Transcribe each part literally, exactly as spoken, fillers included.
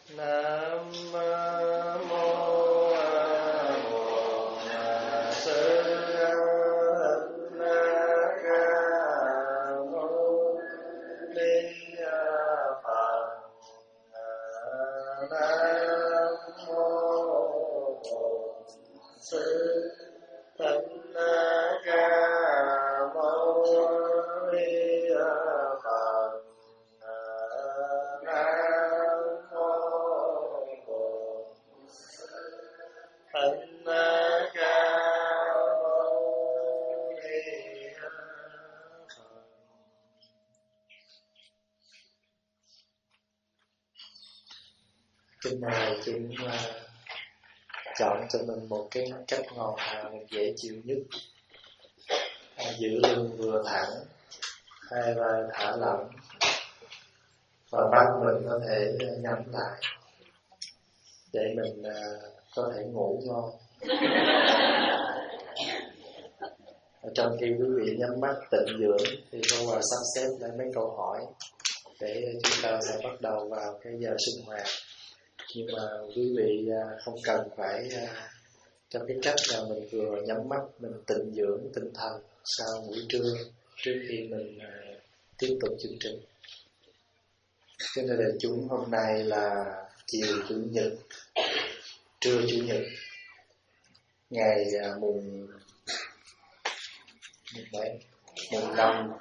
Nam mô Bổn Sư Thích Ca Mâu Ni Phật. Nam mô Bổn Sư Thích Ca Mâu Ni Phật. Kính mời chúng uh, chọn cho mình một cái cách ngồi nào dễ chịu nhất. uh, Giữ lưng vừa thẳng, hai vai thả lỏng, và mắt mình có thể nhắm lại để mình uh, có thể ngủ ngon. Trong khi quý vị nhắm mắt tịnh dưỡng thì tôi vào sắp xếp lại mấy câu hỏi để chúng ta sẽ bắt đầu vào cái giờ sinh hoạt. Nhưng mà quý vị không cần phải trong cái cách là mình vừa nhắm mắt mình tịnh dưỡng tinh thần sau buổi trưa trước khi mình tiếp tục chương trình. Cho nên là chúng hôm nay là chiều chủ nhật, trưa chủ nhật, ngày mùng mùng mấy, mùng năm,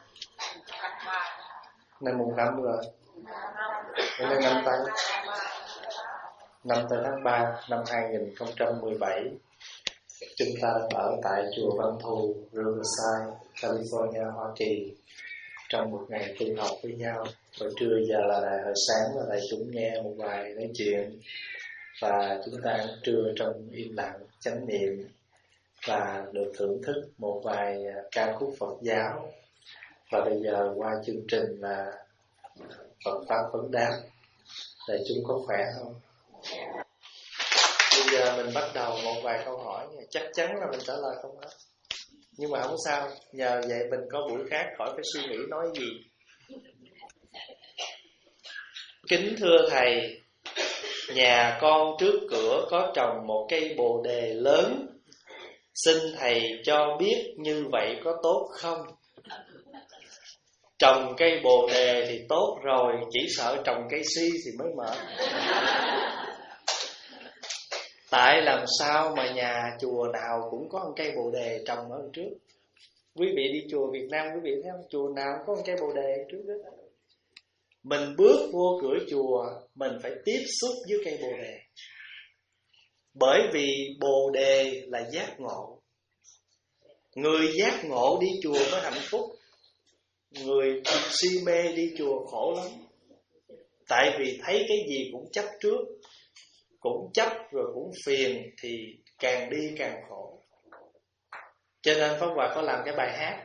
nay mùng năm rồi, hôm nay năm tới năm tới tháng ba năm hai nghìn không trăm mười bảy. Chúng ta ở tại chùa Văn Thù, Riverside, California, Hoa Kỳ, trong một ngày tu học với nhau. Hồi trưa giờ là đại hội sáng và đại chúng nghe một vài nói chuyện, và chúng ta ăn trưa trong im lặng chánh niệm và được thưởng thức một vài ca khúc Phật giáo. Và bây giờ qua chương trình là Phật pháp vấn đáp. Đại chúng có khỏe không? Bây giờ mình bắt đầu một vài câu hỏi, chắc chắn là mình trả lời không hết, nhưng mà không sao, nhờ vậy mình có buổi khác khỏi phải suy nghĩ nói gì. Kính thưa thầy, nhà con trước cửa có trồng một cây bồ đề lớn, xin thầy cho biết như vậy có tốt không? Trồng cây bồ đề thì tốt rồi, chỉ sợ trồng cây si thì mới mệt. Tại làm sao mà nhà chùa nào cũng có một cây bồ đề trồng ở trước? Quý vị đi chùa Việt Nam, quý vị thấy không? Chùa nào cũng có một cây bồ đề trước đó. Mình bước vô cửa chùa, mình phải tiếp xúc với cây bồ đề. Bởi vì bồ đề là giác ngộ. Người giác ngộ đi chùa mới hạnh phúc. Người si mê đi chùa khổ lắm. Tại vì thấy cái gì cũng chấp trước, cũng chấp rồi cũng phiền, thì càng đi càng khổ. Cho nên Pháp Hòa có làm cái bài hát: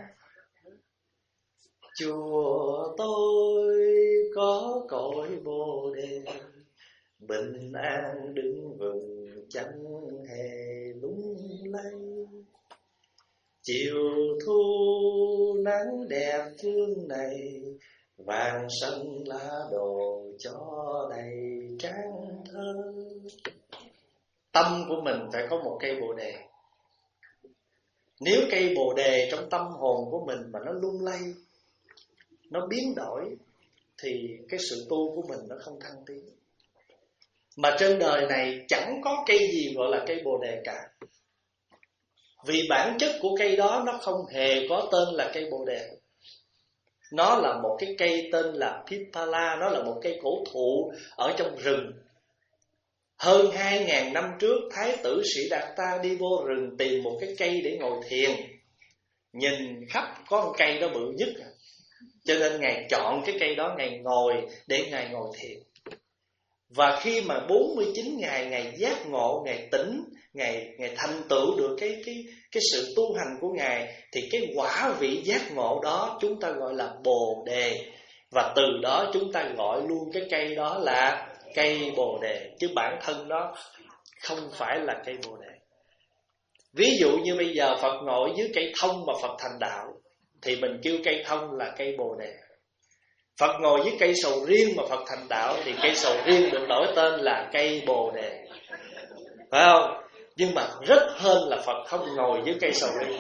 chùa tôi có cội bồ đề, bình an đứng vững chẳng hề lung lay. Chiều thu nắng đẹp phương này, vàng xanh lá đồ cho đầy trang thơ. Tâm của mình phải có một cây bồ đề. Nếu cây bồ đề trong tâm hồn của mình mà nó lung lay, nó biến đổi, thì cái sự tu của mình nó không thăng tiến. Mà trên đời này chẳng có cây gì gọi là cây bồ đề cả. Vì bản chất của cây đó nó không hề có tên là cây bồ đề. Nó là một cái cây tên là Pipala, nó là một cây cổ thụ ở trong rừng. Hơn hai ngàn năm trước, Thái tử Sĩ Đạt Ta đi vô rừng tìm một cái cây để ngồi thiền. Nhìn khắp có một cây đó bự nhất, cho nên Ngài chọn cái cây đó, Ngài ngồi để Ngài ngồi thiền. Và khi mà bốn mươi chín ngày Ngài giác ngộ, Ngài tỉnh, Ngài, Ngài thành tựu được cái, cái, cái sự tu hành của Ngài, thì cái quả vị giác ngộ đó chúng ta gọi là bồ đề. Và từ đó chúng ta gọi luôn cái cây đó là cây bồ đề, chứ bản thân đó không phải là cây bồ đề. Ví dụ như bây giờ Phật ngồi dưới cây thông mà Phật thành đạo, thì mình kêu cây thông là cây bồ đề. Phật ngồi dưới cây sầu riêng mà Phật thành đạo, thì cây sầu riêng được đổi tên là cây Bồ Đề, phải không? Nhưng mà rất hên là Phật không ngồi dưới cây sầu riêng.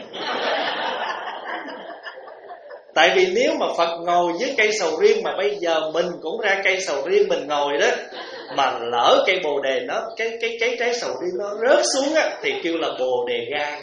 Tại vì nếu mà Phật ngồi dưới cây sầu riêng mà bây giờ mình cũng ra cây sầu riêng mình ngồi đó, mà lỡ cây Bồ Đề nó cái cái cái trái sầu riêng nó rớt xuống á, thì kêu là Bồ Đề gai.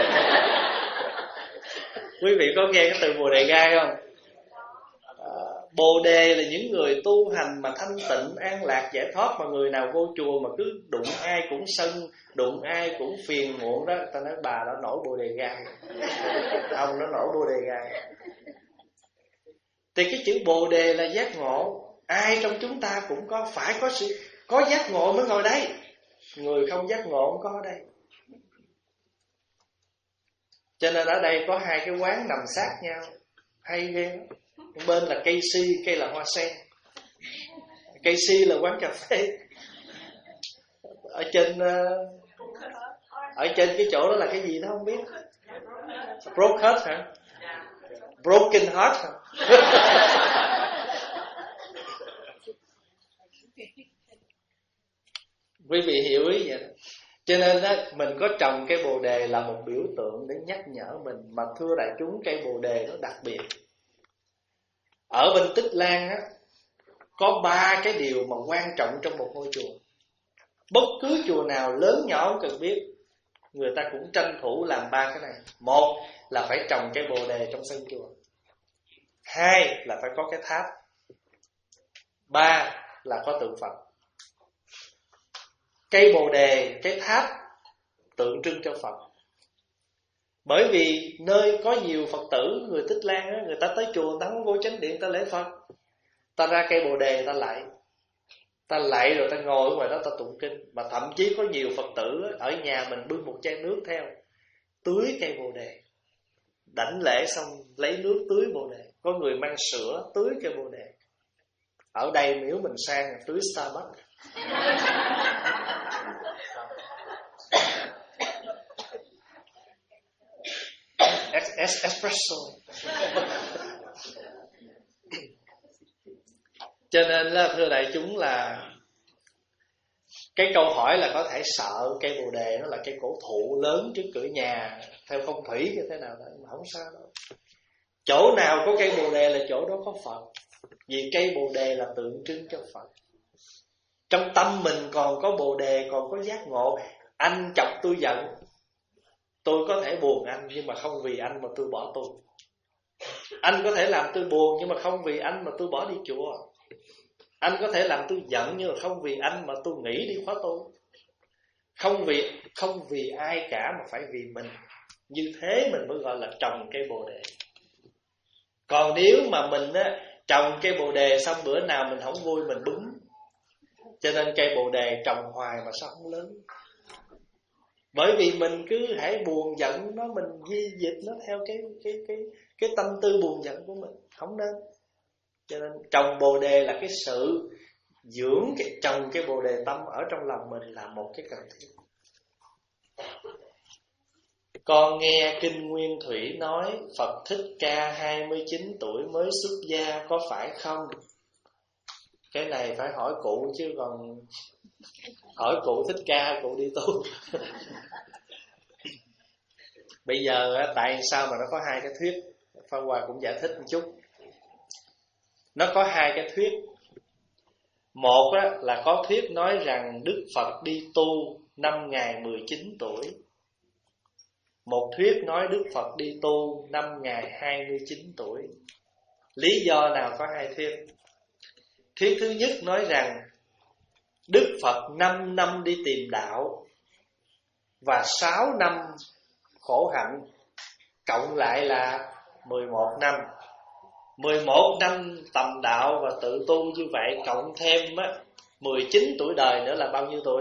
Quý vị có nghe cái từ Bồ Đề gai không? À, Bồ Đề là những người tu hành mà thanh tịnh, an lạc, giải thoát, mà người nào vô chùa mà cứ đụng ai cũng sân, đụng ai cũng phiền muộn đó, ta nói bà đã nổi Bồ Đề gai, ông nó nổi Bồ Đề gai. Thì cái chữ Bồ Đề là giác ngộ. Ai trong chúng ta cũng có, phải có sự có giác ngộ mới ngồi đây. Người không giác ngộ không có ở đây. Cho nên ở đây có hai cái quán nằm sát nhau, hay ghê. Bên là cây si, cây là hoa sen. Cây si là quán cà phê. Ở trên Ở trên cái chỗ đó là cái gì đó không biết. Broke heart hả? Broken heart hả? Quý vị hiểu ý vậy. Cho nên đó, mình có trồng cây Bồ Đề là một biểu tượng để nhắc nhở mình. Mà thưa đại chúng, cây Bồ Đề nó đặc biệt. Ở bên Tích Lan á, có ba cái điều mà quan trọng trong một ngôi chùa. Bất cứ chùa nào lớn nhỏ không cần biết, người ta cũng tranh thủ làm ba cái này. Một là phải trồng cây Bồ Đề trong sân chùa. Hai là phải có cái tháp. Ba là có tượng Phật. Cây Bồ Đề, cái tháp tượng trưng cho Phật. Bởi vì nơi có nhiều Phật tử, người Tích Lan á, người ta tới chùa, người ta không vô chánh điện, ta lễ Phật, ta ra cây Bồ Đề ta lạy, ta lạy rồi ta ngồi ở ngoài đó ta tụng kinh. Mà thậm chí có nhiều Phật tử á, ở nhà mình bưng một chai nước theo, tưới cây Bồ Đề, đảnh lễ xong lấy nước tưới Bồ Đề. Có người mang sữa tưới cây Bồ Đề. Ở đây nếu mình sang tưới Starbucks. Espresso. Cho nên là thưa đại chúng, là cái câu hỏi là có thể sợ cây Bồ Đề nó là cây cổ thụ lớn trước cửa nhà theo phong thủy như thế nào đó, mà không sao đâu. Chỗ nào có cây Bồ Đề là chỗ đó có Phật. Vì cây Bồ Đề là tượng trưng cho Phật. Trong tâm mình còn có Bồ Đề, còn có giác ngộ. Anh chọc tôi giận, tôi có thể buồn anh, nhưng mà không vì anh mà tôi bỏ tôi. Anh có thể làm tôi buồn, nhưng mà không vì anh mà tôi bỏ đi chùa. Anh có thể làm tôi giận, nhưng mà không vì anh mà tôi nghỉ đi khóa tu. Không vì Không vì ai cả, mà phải vì mình. Như thế mình mới gọi là trồng cây Bồ Đề. Còn nếu mà mình á, trồng cây Bồ Đề xong bữa nào mình không vui mình bứng. Cho nên cây Bồ Đề trồng hoài mà sao không lớn. Bởi vì mình cứ hãy buồn giận nó, mình di dịch nó theo cái cái cái cái tâm tư buồn giận của mình, không nên. Cho nên trồng Bồ Đề là cái sự dưỡng cái trồng cái Bồ Đề tâm ở trong lòng mình là một cái cần thiết. Con nghe Kinh Nguyên Thủy nói Phật Thích Ca hai mươi chín tuổi mới xuất gia, có phải không? Cái này phải hỏi cụ chứ còn hỏi cụ Thích Ca cụ đi tu. Bây giờ tại sao mà nó có hai cái thuyết, Phan Hòa cũng giải thích một chút. Nó có hai cái thuyết. Một là có thuyết nói rằng Đức Phật đi tu năm ngày mười chín tuổi. Một thuyết nói Đức Phật đi tu năm ngày hai mươi chín tuổi. Lý do nào có hai thuyết? Thuyết thứ nhất nói rằng Đức Phật năm năm đi tìm đạo và sáu năm khổ hạnh, cộng lại là mười một năm. mười một năm tầm đạo và tự tu như vậy, cộng thêm á, mười chín tuổi đời nữa là bao nhiêu tuổi?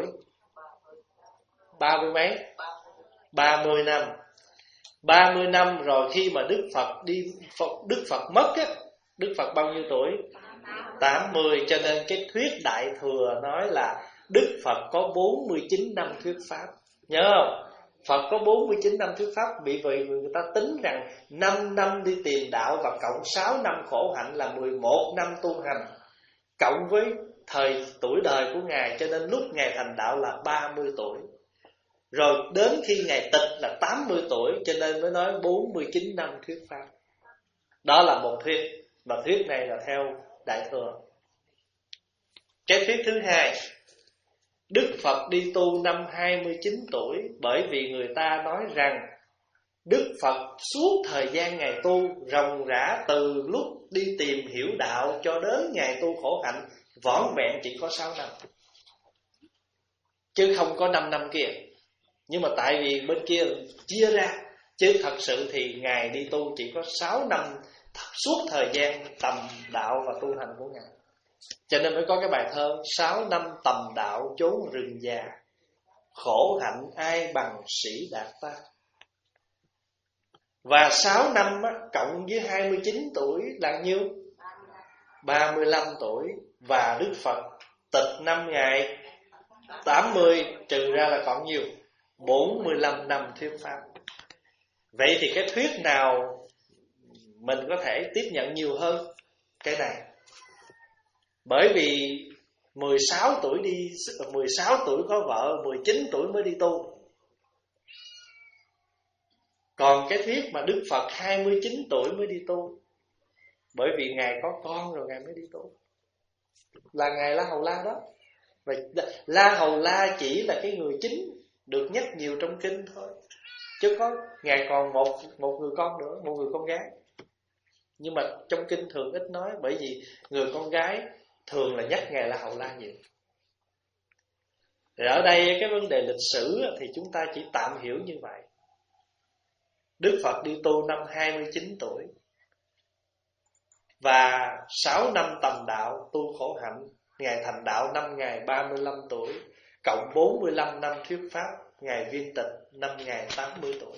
Ba mươi mấy? Ba mươi năm. Ba mươi năm rồi khi mà Đức Phật đi Phật, Đức Phật mất á, Đức Phật bao nhiêu tuổi? Tám mươi. Cho nên cái thuyết Đại Thừa nói là Đức Phật có bốn mươi chín năm thuyết Pháp. Nhớ không? Phật có bốn mươi chín năm thuyết pháp, bị vì người ta tính rằng năm năm đi tìm đạo và cộng sáu năm khổ hạnh là mười một năm tu hành, cộng với thời tuổi đời của Ngài, cho nên lúc Ngài thành đạo là ba mươi tuổi. Rồi đến khi Ngài tịch là tám mươi tuổi, cho nên mới nói bốn mươi chín năm thuyết pháp. Đó là một thuyết, và thuyết này là theo Đại Thừa. Cái thuyết thứ hai, Đức Phật đi tu năm hai mươi chín tuổi, bởi vì người ta nói rằng Đức Phật suốt thời gian Ngài tu ròng rã, từ lúc đi tìm hiểu đạo cho đến Ngài tu khổ hạnh, vỏn vẹn chỉ có sáu năm, chứ không có năm năm kia. Nhưng mà tại vì bên kia chia ra, chứ thật sự thì Ngài đi tu chỉ có sáu năm suốt thời gian tầm đạo và tu hành của Ngài. Cho nên mới có cái bài thơ sáu năm tầm đạo chốn rừng già, khổ hạnh ai bằng sĩ đạt ta. Và sáu năm á, cộng với hai mươi chín tuổi là nhiêu? ba mươi lăm tuổi. Và Đức Phật tịch năm Ngài tám mươi, trừ ra là còn nhiều, bốn mươi lăm năm thuyết pháp. Vậy thì cái thuyết nào mình có thể tiếp nhận nhiều hơn? Cái này. Bởi vì mười sáu tuổi đi mười sáu tuổi có vợ, mười chín tuổi mới đi tu. Còn cái thuyết mà Đức Phật hai mươi chín tuổi mới đi tu, bởi vì Ngài có con rồi Ngài mới đi tu, là Ngài La Hầu La đó. Và La Hầu La chỉ là cái người chính được nhắc nhiều trong kinh thôi, chứ có Ngài còn một một người con nữa, một người con gái. Nhưng mà trong kinh thường ít nói, bởi vì người con gái thường là nhắc Ngài La Hầu La nhiều. Thì ở đây cái vấn đề lịch sử thì chúng ta chỉ tạm hiểu như vậy. Đức Phật đi tu năm hai mươi chín tuổi, và sáu năm tầm đạo tu khổ hạnh, Ngài thành đạo năm Ngài ba mươi lăm tuổi, cộng bốn mươi lăm năm thuyết pháp, Ngài viên tịch năm Ngài tám mươi tuổi.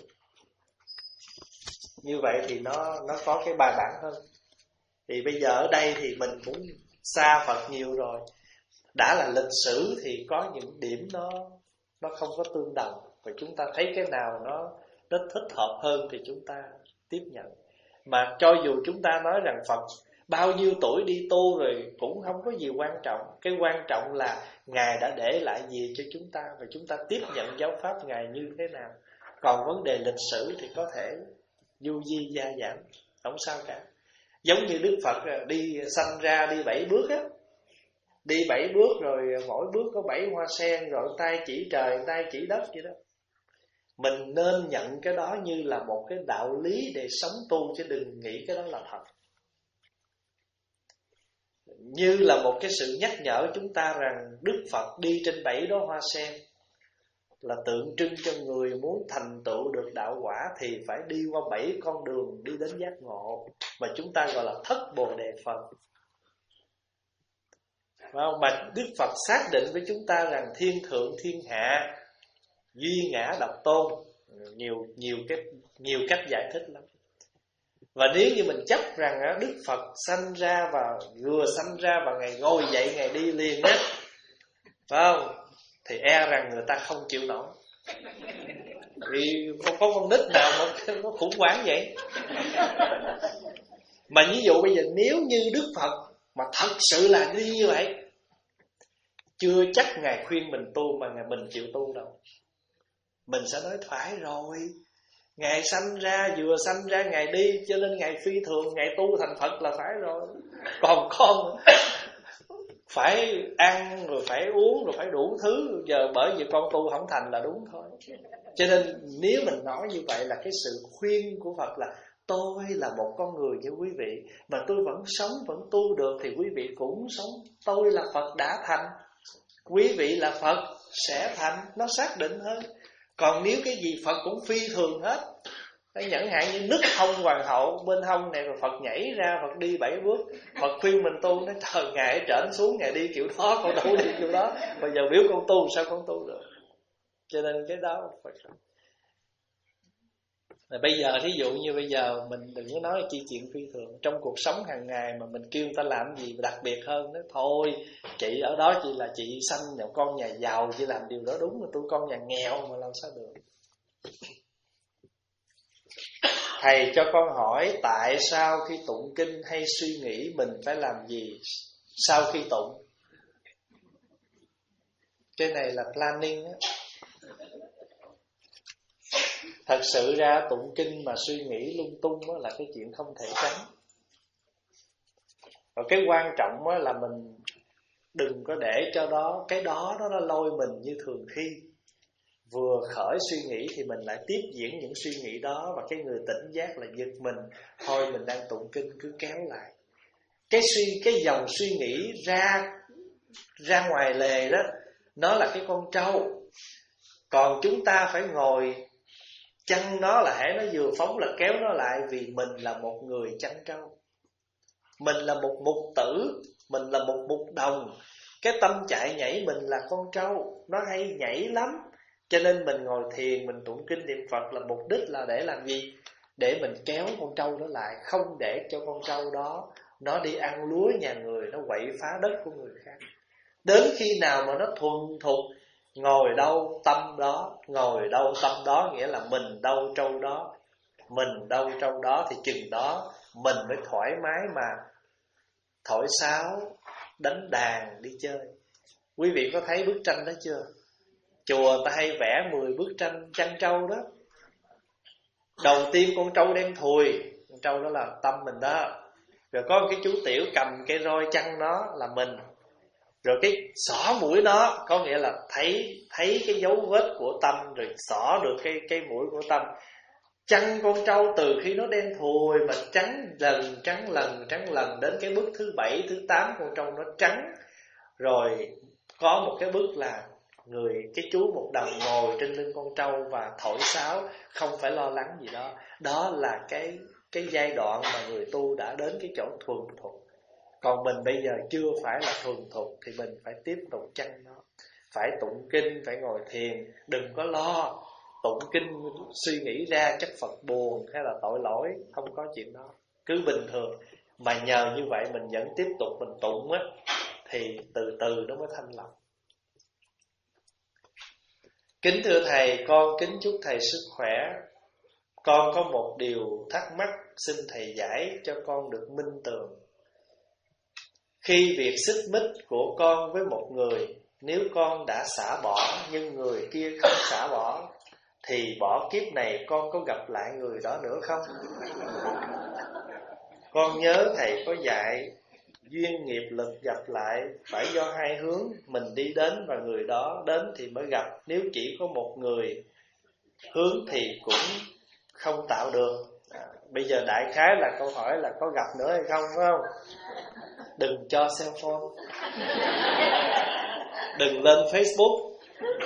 Như vậy thì nó nó có cái bài bản hơn. Thì bây giờ ở đây thì mình cũng xa Phật nhiều rồi. Đã là lịch sử thì có những điểm nó nó không có tương đồng, và chúng ta thấy cái nào nó nó thích hợp hơn thì chúng ta tiếp nhận. Mà cho dù chúng ta nói rằng Phật bao nhiêu tuổi đi tu rồi cũng không có gì quan trọng. Cái quan trọng là Ngài đã để lại gì cho chúng ta, và chúng ta tiếp nhận giáo pháp Ngài như thế nào. Còn vấn đề lịch sử thì có thể du di gia giảm, không sao cả. Giống như Đức Phật đi sanh ra đi bảy bước á, đi bảy bước rồi mỗi bước có bảy hoa sen, rồi tay chỉ trời, tay chỉ đất vậy đó. Mình nên nhận cái đó như là một cái đạo lý để sống tu, chứ đừng nghĩ cái đó là thật. Như là một cái sự nhắc nhở chúng ta rằng Đức Phật đi trên bảy đóa hoa sen là tượng trưng cho người muốn thành tựu được đạo quả thì phải đi qua bảy con đường đi đến giác ngộ, mà chúng ta gọi là thất Bồ Đề Phật. Mà Đức Phật xác định với chúng ta rằng thiên thượng thiên hạ, duy ngã độc tôn, nhiều nhiều cái nhiều cách giải thích lắm. Và nếu như mình chấp rằng Đức Phật sanh ra và vừa sanh ra và Ngài ngồi dậy Ngài đi liền á, phải không? Thì e rằng người ta không chịu nổi. Vì không có con nít nào mà nó khủng hoảng vậy. Mà ví dụ bây giờ nếu như Đức Phật mà thật sự là đi như vậy, chưa chắc Ngài khuyên mình tu mà Ngài mình chịu tu đâu. Mình sẽ nói phải rồi, Ngài sanh ra, vừa sanh ra Ngài đi, cho nên Ngài phi thường, Ngài tu thành Phật là phải rồi. Còn con phải ăn rồi phải uống rồi phải đủ thứ, giờ bởi vì con tu không thành là đúng thôi. Cho nên nếu mình nói như vậy là cái sự khuyên của Phật là tôi là một con người như quý vị, mà tôi vẫn sống, vẫn tu được, thì quý vị cũng sống. Tôi là Phật đã thành, quý vị là Phật sẽ thành, nó xác định hơn. Còn nếu cái gì Phật cũng phi thường hết, chẳng hạn như nứt hông hoàng hậu bên hông này, rồi Phật nhảy ra, Phật đi bảy bước, Phật khuyên mình tu, nói trời, Ngài ở trển xuống, Ngài đi kiểu đó, con đâu đi kiểu đó, bây giờ nếu con tu sao con tu được. Cho nên cái đó Phật. Bây giờ thí dụ như bây giờ mình đừng có nói chi chuyện phi thường trong cuộc sống hàng ngày, mà mình kêu người ta làm gì đặc biệt hơn đó. Thôi chị ở đó chỉ là chị sanh nhà con nhà giàu, chị làm điều đó đúng, mà tôi con nhà nghèo mà làm sao được. Thầy cho con hỏi, tại sao khi tụng kinh hay suy nghĩ mình phải làm gì sau khi tụng? Cái này là planning á. Thật sự ra tụng kinh mà suy nghĩ lung tung đó là cái chuyện không thể tránh. Và cái quan trọng đó là mình đừng có để cho đó cái đó nó lôi mình như thường khi. Vừa khởi suy nghĩ thì mình lại tiếp diễn những suy nghĩ đó, và cái người tỉnh giác là giật mình. Thôi mình đang tụng kinh cứ kéo lại. Cái suy cái dòng suy nghĩ ra ra ngoài lề đó, nó là cái con trâu. Còn chúng ta phải ngồi chăn nó, là hễ nó vừa phóng là kéo nó lại, vì mình là một người chăn trâu. Mình là một mục tử, mình là một mục đồng. Cái tâm chạy nhảy mình là con trâu, nó hay nhảy lắm. Cho nên mình ngồi thiền, mình tụng kinh niệm Phật là mục đích là để làm gì? Để mình kéo con trâu đó lại, không để cho con trâu đó nó đi ăn lúa nhà người, nó quậy phá đất của người khác. Đến khi nào mà nó thuần thục, ngồi đâu tâm đó, ngồi đâu tâm đó, nghĩa là mình đâu trâu đó, mình đâu trâu đó, thì chừng đó mình mới thoải mái mà thổi sáo, đánh đàn, đi chơi. Quý vị có thấy bức tranh đó chưa? Chùa ta hay vẽ mười bức tranh chăn trâu đó. Đầu tiên con trâu đem thùi, con trâu đó là tâm mình đó. Rồi có cái chú tiểu cầm cái roi chăn nó là mình. Rồi cái xỏ mũi nó, có nghĩa là thấy thấy cái dấu vết của tâm, rồi xỏ được cái cái mũi của tâm. Chăn con trâu từ khi nó đen thùi mà trắng lần trắng lần trắng lần, đến cái bước thứ bảy thứ tám con trâu nó trắng. Rồi có một cái bước là người cái chú một đồng ngồi trên lưng con trâu và thổi sáo, không phải lo lắng gì đó. Đó là cái cái giai đoạn mà người tu đã đến cái chỗ thuần thục. Còn mình bây giờ chưa phải là thuần thục thì mình phải tiếp tục chăn nó, phải tụng kinh, phải ngồi thiền. Đừng có lo tụng kinh suy nghĩ ra chắc Phật buồn hay là tội lỗi, không có chuyện đó. Cứ bình thường. Mà nhờ như vậy mình vẫn tiếp tục mình tụng á, thì từ từ nó mới thanh lọc. Kính thưa Thầy, con kính chúc Thầy sức khỏe. Con có một điều thắc mắc, xin Thầy giải cho con được minh tường. Khi việc xích mích của con với một người, nếu con đã xả bỏ nhưng người kia không xả bỏ, thì bỏ kiếp này con có gặp lại người đó nữa không? Con nhớ Thầy có dạy duyên nghiệp lực gặp lại phải do hai hướng, mình đi đến và người đó đến thì mới gặp. Nếu chỉ có một người hướng thì cũng không tạo được. à, Bây giờ đại khái là câu hỏi là có gặp nữa hay không, phải không? Đừng cho cell phone, đừng lên Facebook,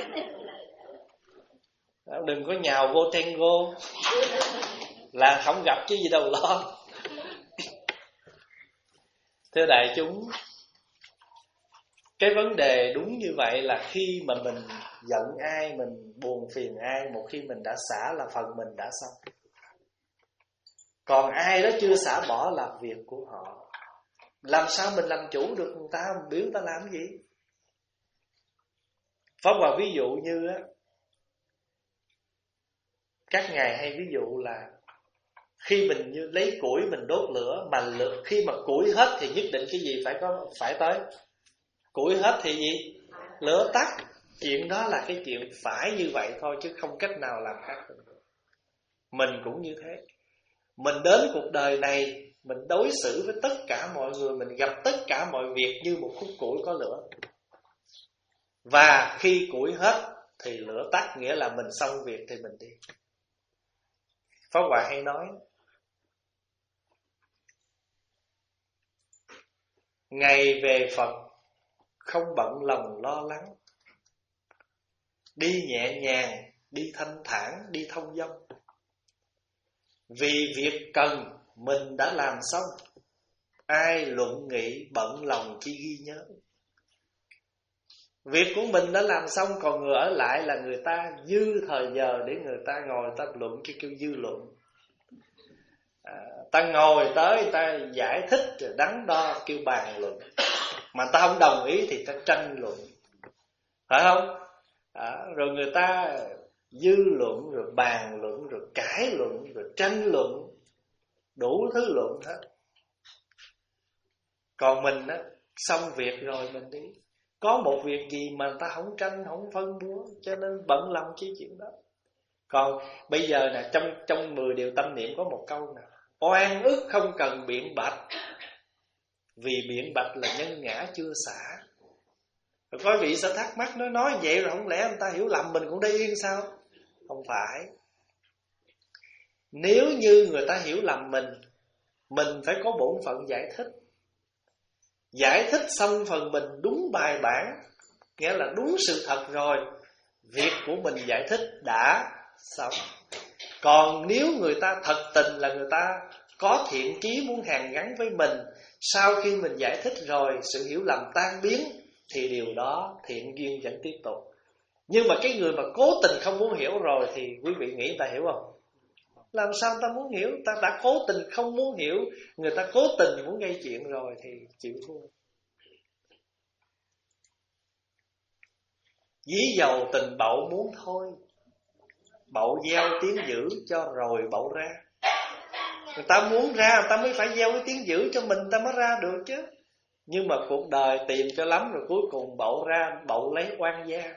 đừng có nhào vô Tango, là không gặp chứ gì đâu lo. Thưa đại chúng, cái vấn đề đúng như vậy là khi mà mình giận ai, mình buồn phiền ai, một khi mình đã xả là phần mình đã xong. Còn ai đó chưa xả bỏ là việc của họ. Làm sao mình làm chủ được người ta, mình biểu ta làm gì? Pháp Hòa ví dụ như á, các ngài hay ví dụ là khi mình như lấy củi mình đốt lửa, mà lửa, khi mà củi hết thì nhất định cái gì phải có phải tới. Củi hết thì gì? Lửa tắt. Chuyện đó là cái chuyện phải như vậy thôi, chứ không cách nào làm khác được. Mình cũng như thế. Mình đến cuộc đời này, mình đối xử với tất cả mọi người, mình gặp tất cả mọi việc như một khúc củi có lửa. Và khi củi hết thì lửa tắt, nghĩa là mình xong việc thì mình đi. Pháp Hòa hay nói, ngày về Phật không bận lòng lo lắng, đi nhẹ nhàng, đi thanh thản, đi thông dong. Vì việc cần mình đã làm xong, ai luận nghị bận lòng chỉ ghi nhớ. Việc của mình đã làm xong, còn người ở lại là người ta dư thời giờ để người ta ngồi ta luận, cái kêu dư luận. à, Ta ngồi tới người ta giải thích rồi đắn đo kêu bàn luận. Mà ta không đồng ý thì ta tranh luận, phải không? à, Rồi người ta dư luận, rồi bàn luận, rồi cãi luận, rồi tranh luận, đủ thứ luận hết. Còn mình á, xong việc rồi mình đi. Có một việc gì mà người ta không tranh, không phân bua, cho nên bận lòng chi chuyện đó. Còn bây giờ nè, trong trong mười điều tâm niệm có một câu nè: oan ức không cần biện bạch, vì biện bạch là nhân ngã chưa xả. Rồi có vị sẽ thắc mắc, nói nói vậy rồi không lẽ người ta hiểu lầm mình cũng để yên sao? Không phải. Nếu như người ta hiểu lầm mình, mình phải có bổn phận giải thích. Giải thích xong phần mình đúng bài bản, nghĩa là đúng sự thật rồi, việc của mình giải thích đã xong. Còn nếu người ta thật tình là người ta có thiện chí muốn hàn gắn với mình, sau khi mình giải thích rồi, sự hiểu lầm tan biến, thì điều đó thiện duyên vẫn tiếp tục. Nhưng mà cái người mà cố tình không muốn hiểu rồi thì quý vị nghĩ người ta hiểu không? Làm sao người ta muốn hiểu? Ta đã cố tình không muốn hiểu, người ta cố tình muốn gây chuyện rồi thì chịu thua. Dí dầu tình bậu muốn thôi, bậu gieo tiếng dữ cho rồi bậu ra. Người ta muốn ra, người ta mới phải gieo cái tiếng dữ cho mình, người ta mới ra được chứ. Nhưng mà cuộc đời tìm cho lắm rồi cuối cùng bậu ra, bậu lấy oan gia.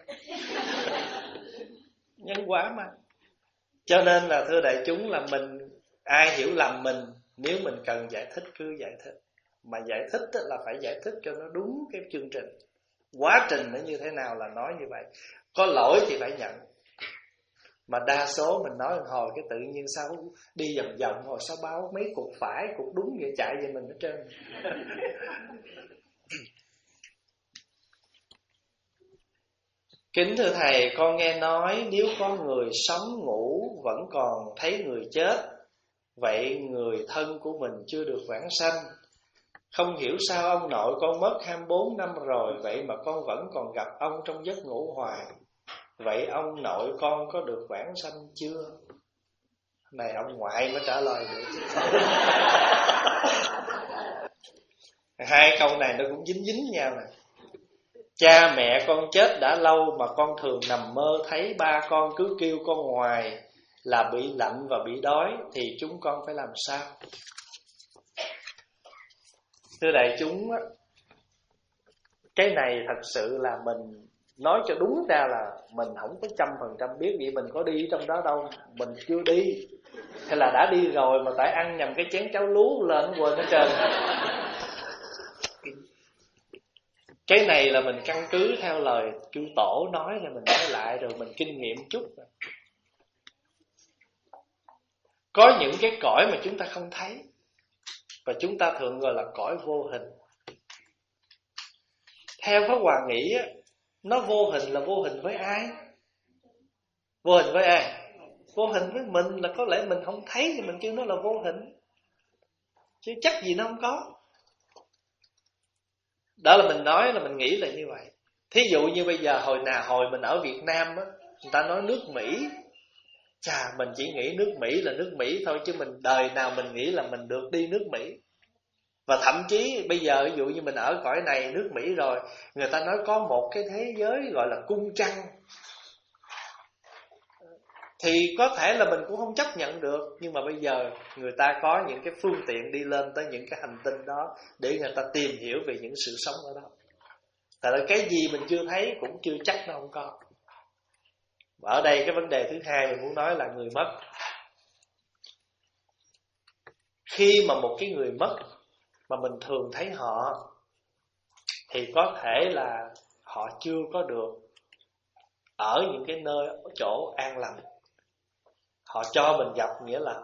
Nhân quả mà. Cho nên là thưa đại chúng, là mình, ai hiểu lầm mình, nếu mình cần giải thích cứ giải thích. Mà giải thích là phải giải thích cho nó đúng cái chương trình. Quá trình nó như thế nào là nói như vậy. Có lỗi thì phải nhận. Mà đa số mình nói hồi cái tự nhiên sao đi vòng vòng, hồi sao báo mấy cục phải, cục đúng vậy chạy về mình hết trơn. Kính thưa Thầy, con nghe nói nếu có người sống ngủ vẫn còn thấy người chết, vậy người thân của mình chưa được vãng sanh. Không hiểu sao ông nội con mất hai mươi bốn năm rồi, vậy mà con vẫn còn gặp ông trong giấc ngủ hoài. Vậy ông nội con có được vãng sanh chưa? Này ông ngoại mới trả lời được. Hai câu này nó cũng dính dính nhau nè. Cha mẹ con chết đã lâu mà con thường nằm mơ thấy ba con cứ kêu con ngoài là bị lạnh và bị đói, thì chúng con phải làm sao? Thưa đại chúng, cái này thật sự là mình nói cho đúng ra là mình không có trăm phần trăm biết, vì mình có đi trong đó đâu. Mình chưa đi, hay là đã đi rồi mà tại ăn nhầm cái chén cháo lú lên quên hết trơn. Cái này là mình căn cứ theo lời chư tổ nói, là mình nói lại rồi mình kinh nghiệm chút. Có những cái cõi mà chúng ta không thấy, và chúng ta thường gọi là cõi vô hình. Theo Pháp Hòa nghĩ, nó vô hình là vô hình với ai? Vô hình với ai? Vô hình với mình, là có lẽ mình không thấy thì mình kêu nó là vô hình, chứ chắc gì nó không có. Đó là mình nói, là mình nghĩ là như vậy. Thí dụ như bây giờ hồi nào hồi mình ở Việt Nam á, người ta nói nước Mỹ, chà, mình chỉ nghĩ nước Mỹ là nước Mỹ thôi, chứ mình đời nào mình nghĩ là mình được đi nước Mỹ. Và thậm chí bây giờ ví dụ như mình ở cõi này nước Mỹ rồi, người ta nói có một cái thế giới gọi là cung trăng, thì có thể là mình cũng không chấp nhận được. Nhưng mà bây giờ người ta có những cái phương tiện đi lên tới những cái hành tinh đó, để người ta tìm hiểu về những sự sống ở đó. Tại là cái gì mình chưa thấy cũng chưa chắc nó không có. Và ở đây cái vấn đề thứ hai mình muốn nói là người mất. Khi mà một cái người mất mà mình thường thấy họ, thì có thể là họ chưa có được ở những cái nơi chỗ an lành. Họ cho mình gặp, nghĩa là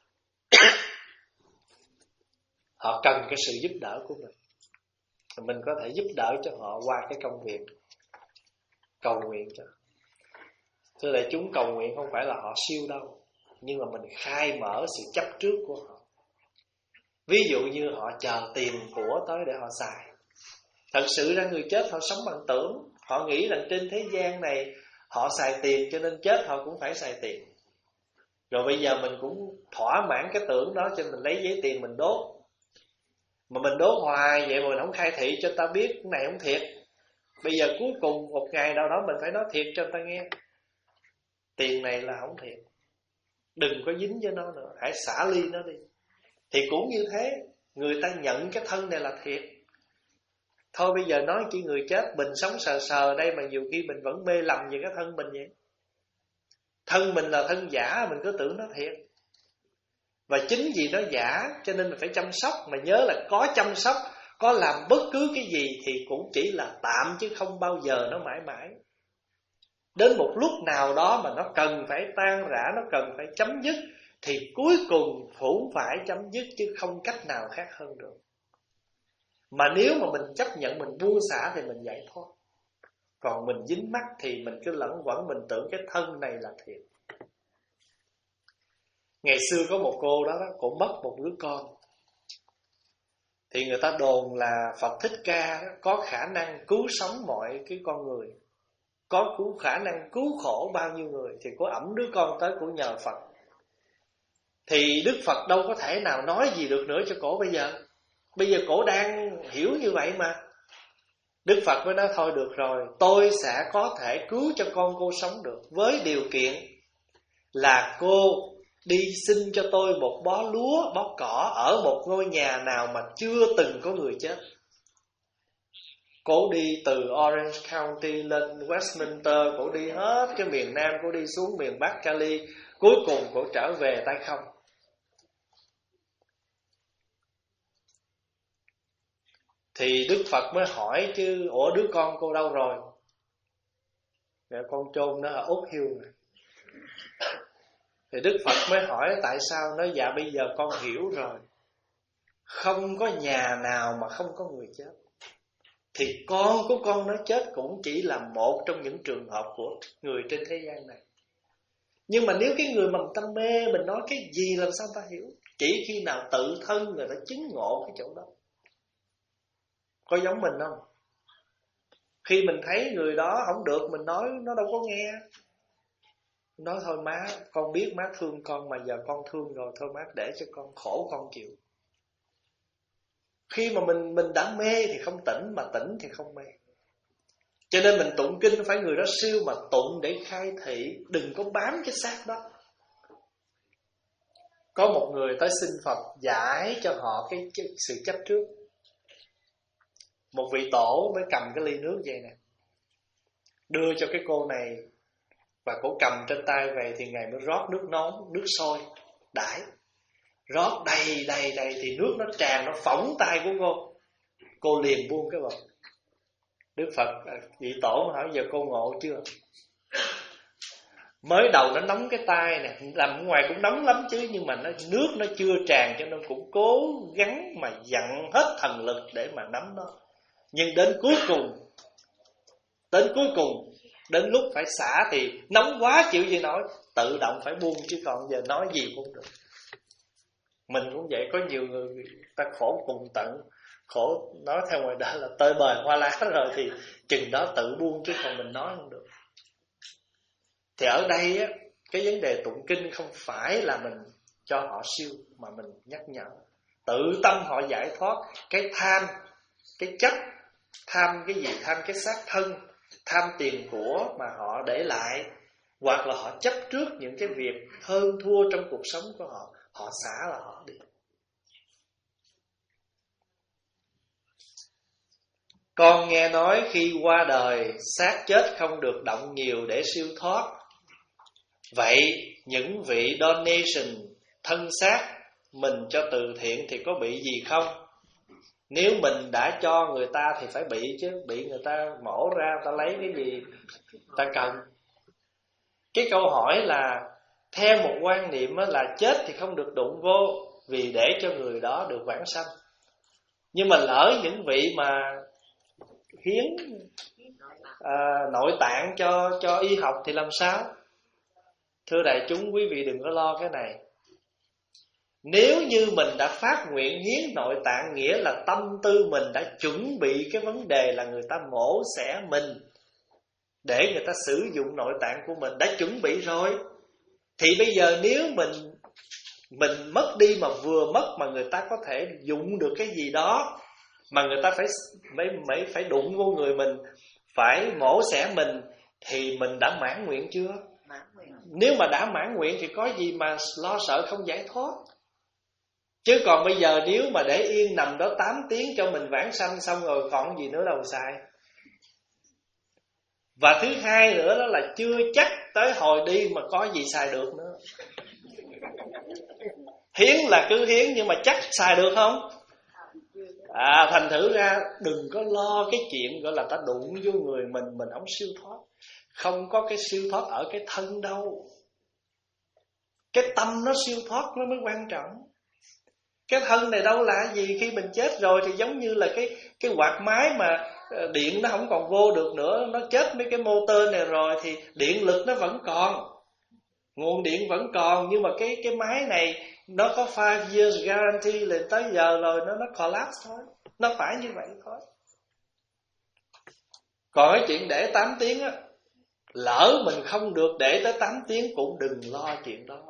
họ cần cái sự giúp đỡ của mình. Mình có thể giúp đỡ cho họ qua cái công việc cầu nguyện cho. Thưa đại chúng, cầu nguyện không phải là họ siêu đâu, nhưng mà mình khai mở sự chấp trước của họ. Ví dụ như họ chờ tiền của tới để họ xài. Thật sự ra người chết họ sống bằng tưởng. Họ nghĩ rằng trên thế gian này họ xài tiền, cho nên chết họ cũng phải xài tiền. Rồi bây giờ mình cũng thỏa mãn cái tưởng đó, cho mình lấy giấy tiền mình đốt. Mà mình đốt hoài vậy mà mình không khai thị cho ta biết cái này không thiệt. Bây giờ cuối cùng một ngày nào đó mình phải nói thiệt cho ta nghe. tiền này là không thiệt, đừng có dính với nó nữa, hãy xả ly nó đi. Thì cũng như thế, người ta nhận cái thân này là thiệt. Thôi bây giờ nói chỉ người chết, mình sống sờ sờ đây mà nhiều khi mình vẫn mê lầm về cái thân mình vậy. Thân mình là thân giả, mình cứ tưởng nó thiệt. Và chính vì nó giả cho nên mình phải chăm sóc. Mà nhớ là có chăm sóc, có làm bất cứ cái gì thì cũng chỉ là tạm, chứ không bao giờ nó mãi mãi. Đến một lúc nào đó mà nó cần phải tan rã, nó cần phải chấm dứt, thì cuối cùng cũng phải chấm dứt, chứ không cách nào khác hơn được. Mà nếu mà mình chấp nhận, mình buông xả thì mình giải thoát. Còn mình dính mắc thì mình cứ lẩn quẩn, mình tưởng cái thân này là thiệt. Ngày xưa có một cô đó, đó cô mất một đứa con. Thì người ta đồn là Phật Thích Ca đó, có khả năng cứu sống mọi cái con người, có cứu khả năng cứu khổ bao nhiêu người. Thì cô ẵm đứa con tới, cô nhờ Phật. Thì Đức Phật đâu có thể nào nói gì được nữa cho cổ bây giờ. Bây giờ cổ đang hiểu như vậy mà. Đức Phật mới nói thôi được rồi, tôi sẽ có thể cứu cho con cô sống được, với điều kiện là cô đi xin cho tôi một bó lúa, bó cỏ ở một ngôi nhà nào mà chưa từng có người chết. Cô đi từ Orange County lên Westminster, cô đi hết cái miền Nam, cô đi xuống miền Bắc Cali, cuối cùng cô trở về tay không. Thì Đức Phật mới hỏi chứ, ủa đứa con cô đâu rồi? Dạ, con chôn nó ở Úc Hill này. Thì Đức Phật mới hỏi tại sao? Nói dạ bây giờ con hiểu rồi, không có nhà nào mà không có người chết. Thì con của con nó chết cũng chỉ là một trong những trường hợp của người trên thế gian này. Nhưng mà nếu cái người mà người ta mê, mình nói cái gì làm sao ta hiểu? Chỉ khi nào tự thân người ta chứng ngộ cái chỗ đó. Có giống mình không? Khi mình thấy người đó không được, mình nói nó đâu có nghe. Nói thôi má, con biết má thương con, mà giờ con thương rồi, thôi má để cho con khổ con chịu. Khi mà mình mình đã mê thì không tỉnh, mà tỉnh thì không mê. Cho nên mình tụng kinh phải người đó siêu mà tụng để khai thị, đừng có bám cái xác đó. Có một người tới xin Phật giải cho họ cái, cái sự chấp trước. Một vị tổ mới cầm cái ly nước vậy nè, đưa cho cái cô này, và cô cầm trên tay về. Thì Ngài mới rót nước nóng, nước sôi đãi, rót đầy đầy đầy thì nước nó tràn, nó phỏng tay của cô. Cô liền buông cái bọc. Đức Phật, vị tổ hỏi giờ cô ngộ chưa? Mới đầu nó nóng cái tay nè, làm ngoài cũng nóng lắm chứ, nhưng mà nó nước nó chưa tràn, cho nên cũng cố gắng mà dặn hết thần lực để mà nắm nó. Nhưng đến cuối cùng, đến cuối cùng, đến lúc phải xả thì nóng quá chịu gì nói, tự động phải buông, chứ còn giờ nói gì cũng được. Mình cũng vậy, có nhiều người ta khổ cùng tận, khổ nói theo ngoài đời là tơi bời hoa lá rồi, thì chừng đó tự buông, chứ còn mình nói không được. Thì ở đây á, cái vấn đề tụng kinh không phải là mình cho họ siêu, mà mình nhắc nhở tự tâm họ giải thoát cái tham, cái chấp. Tham cái gì? Tham cái xác thân, tham tiền của mà họ để lại, hoặc là họ chấp trước những cái việc hơn thua trong cuộc sống của họ, họ xả là họ đi. Con nghe nói khi qua đời, xác chết không được động nhiều để siêu thoát. Vậy những vị donation thân xác mình cho từ thiện thì có bị gì không? Nếu mình đã cho người ta thì phải bị chứ, bị người ta mổ ra, ta lấy cái gì ta cần. Cái câu hỏi là theo một quan niệm là chết thì không được đụng vô, vì để cho người đó được vãng sanh. Nhưng mà lỡ những vị mà hiến à, nội tạng cho, cho y học thì làm sao? Thưa đại chúng, quý vị đừng có lo cái này. Nếu như mình đã phát nguyện hiến nội tạng, nghĩa là tâm tư mình đã chuẩn bị cái vấn đề là người ta mổ xẻ mình để người ta sử dụng nội tạng của mình, đã chuẩn bị rồi. Thì bây giờ nếu mình mình mất đi mà vừa mất mà người ta có thể dụng được cái gì đó, mà người ta phải phải, phải, phải đụng vô người mình, phải mổ xẻ mình, thì mình đã mãn nguyện chưa? Nếu mà đã mãn nguyện thì có gì mà lo sợ không giải thoát. Chứ còn bây giờ nếu mà để yên nằm đó tám tiếng cho mình vãng sanh xong rồi còn gì nữa đâu xài. Và thứ hai nữa đó là chưa chắc tới hồi đi mà có gì xài được nữa. Hiến là cứ hiến nhưng mà chắc xài được không? À, thành thử ra đừng có lo cái chuyện gọi là ta đụng vô người mình, mình không siêu thoát. Không có cái siêu thoát ở cái thân đâu. Cái tâm nó siêu thoát nó mới quan trọng. Cái thân này đâu là gì, khi mình chết rồi thì giống như là cái cái quạt máy mà điện nó không còn vô được nữa, nó chết mấy cái motor này rồi thì điện lực nó vẫn còn, nguồn điện vẫn còn, nhưng mà cái cái máy này nó có five years guarantee là tới giờ rồi nó nó collapse thôi, nó phải như vậy thôi. Còn cái chuyện để tám tiếng á, lỡ mình không được để tới tám tiếng cũng đừng lo chuyện đó.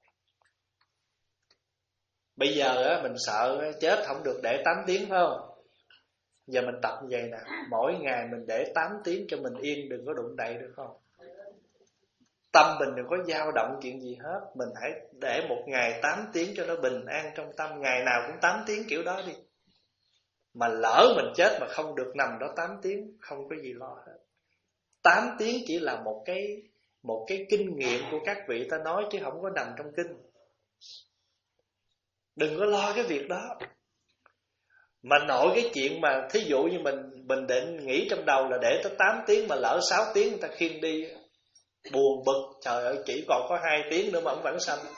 Bây giờ á, mình sợ chết không được để tám tiếng phải không? Giờ mình tập như vậy nè, mỗi ngày mình để tám tiếng cho mình yên, đừng có đụng đậy được không? Tâm mình đừng có dao động chuyện gì hết. Mình hãy để một ngày tám tiếng cho nó bình an trong tâm. Ngày nào cũng tám tiếng kiểu đó đi. Mà lỡ mình chết mà không được nằm đó tám tiếng, không có gì lo hết. Tám tiếng chỉ là một cái Một cái kinh nghiệm của các vị ta nói, chứ không có nằm trong kinh. Đừng có lo cái việc đó. Mà nội cái chuyện mà thí dụ như mình mình định nghĩ trong đầu là để tới tám tiếng mà lỡ sáu tiếng người ta khiêng đi, buồn bực, trời ơi chỉ còn có hai tiếng nữa mà ông vãng sanh.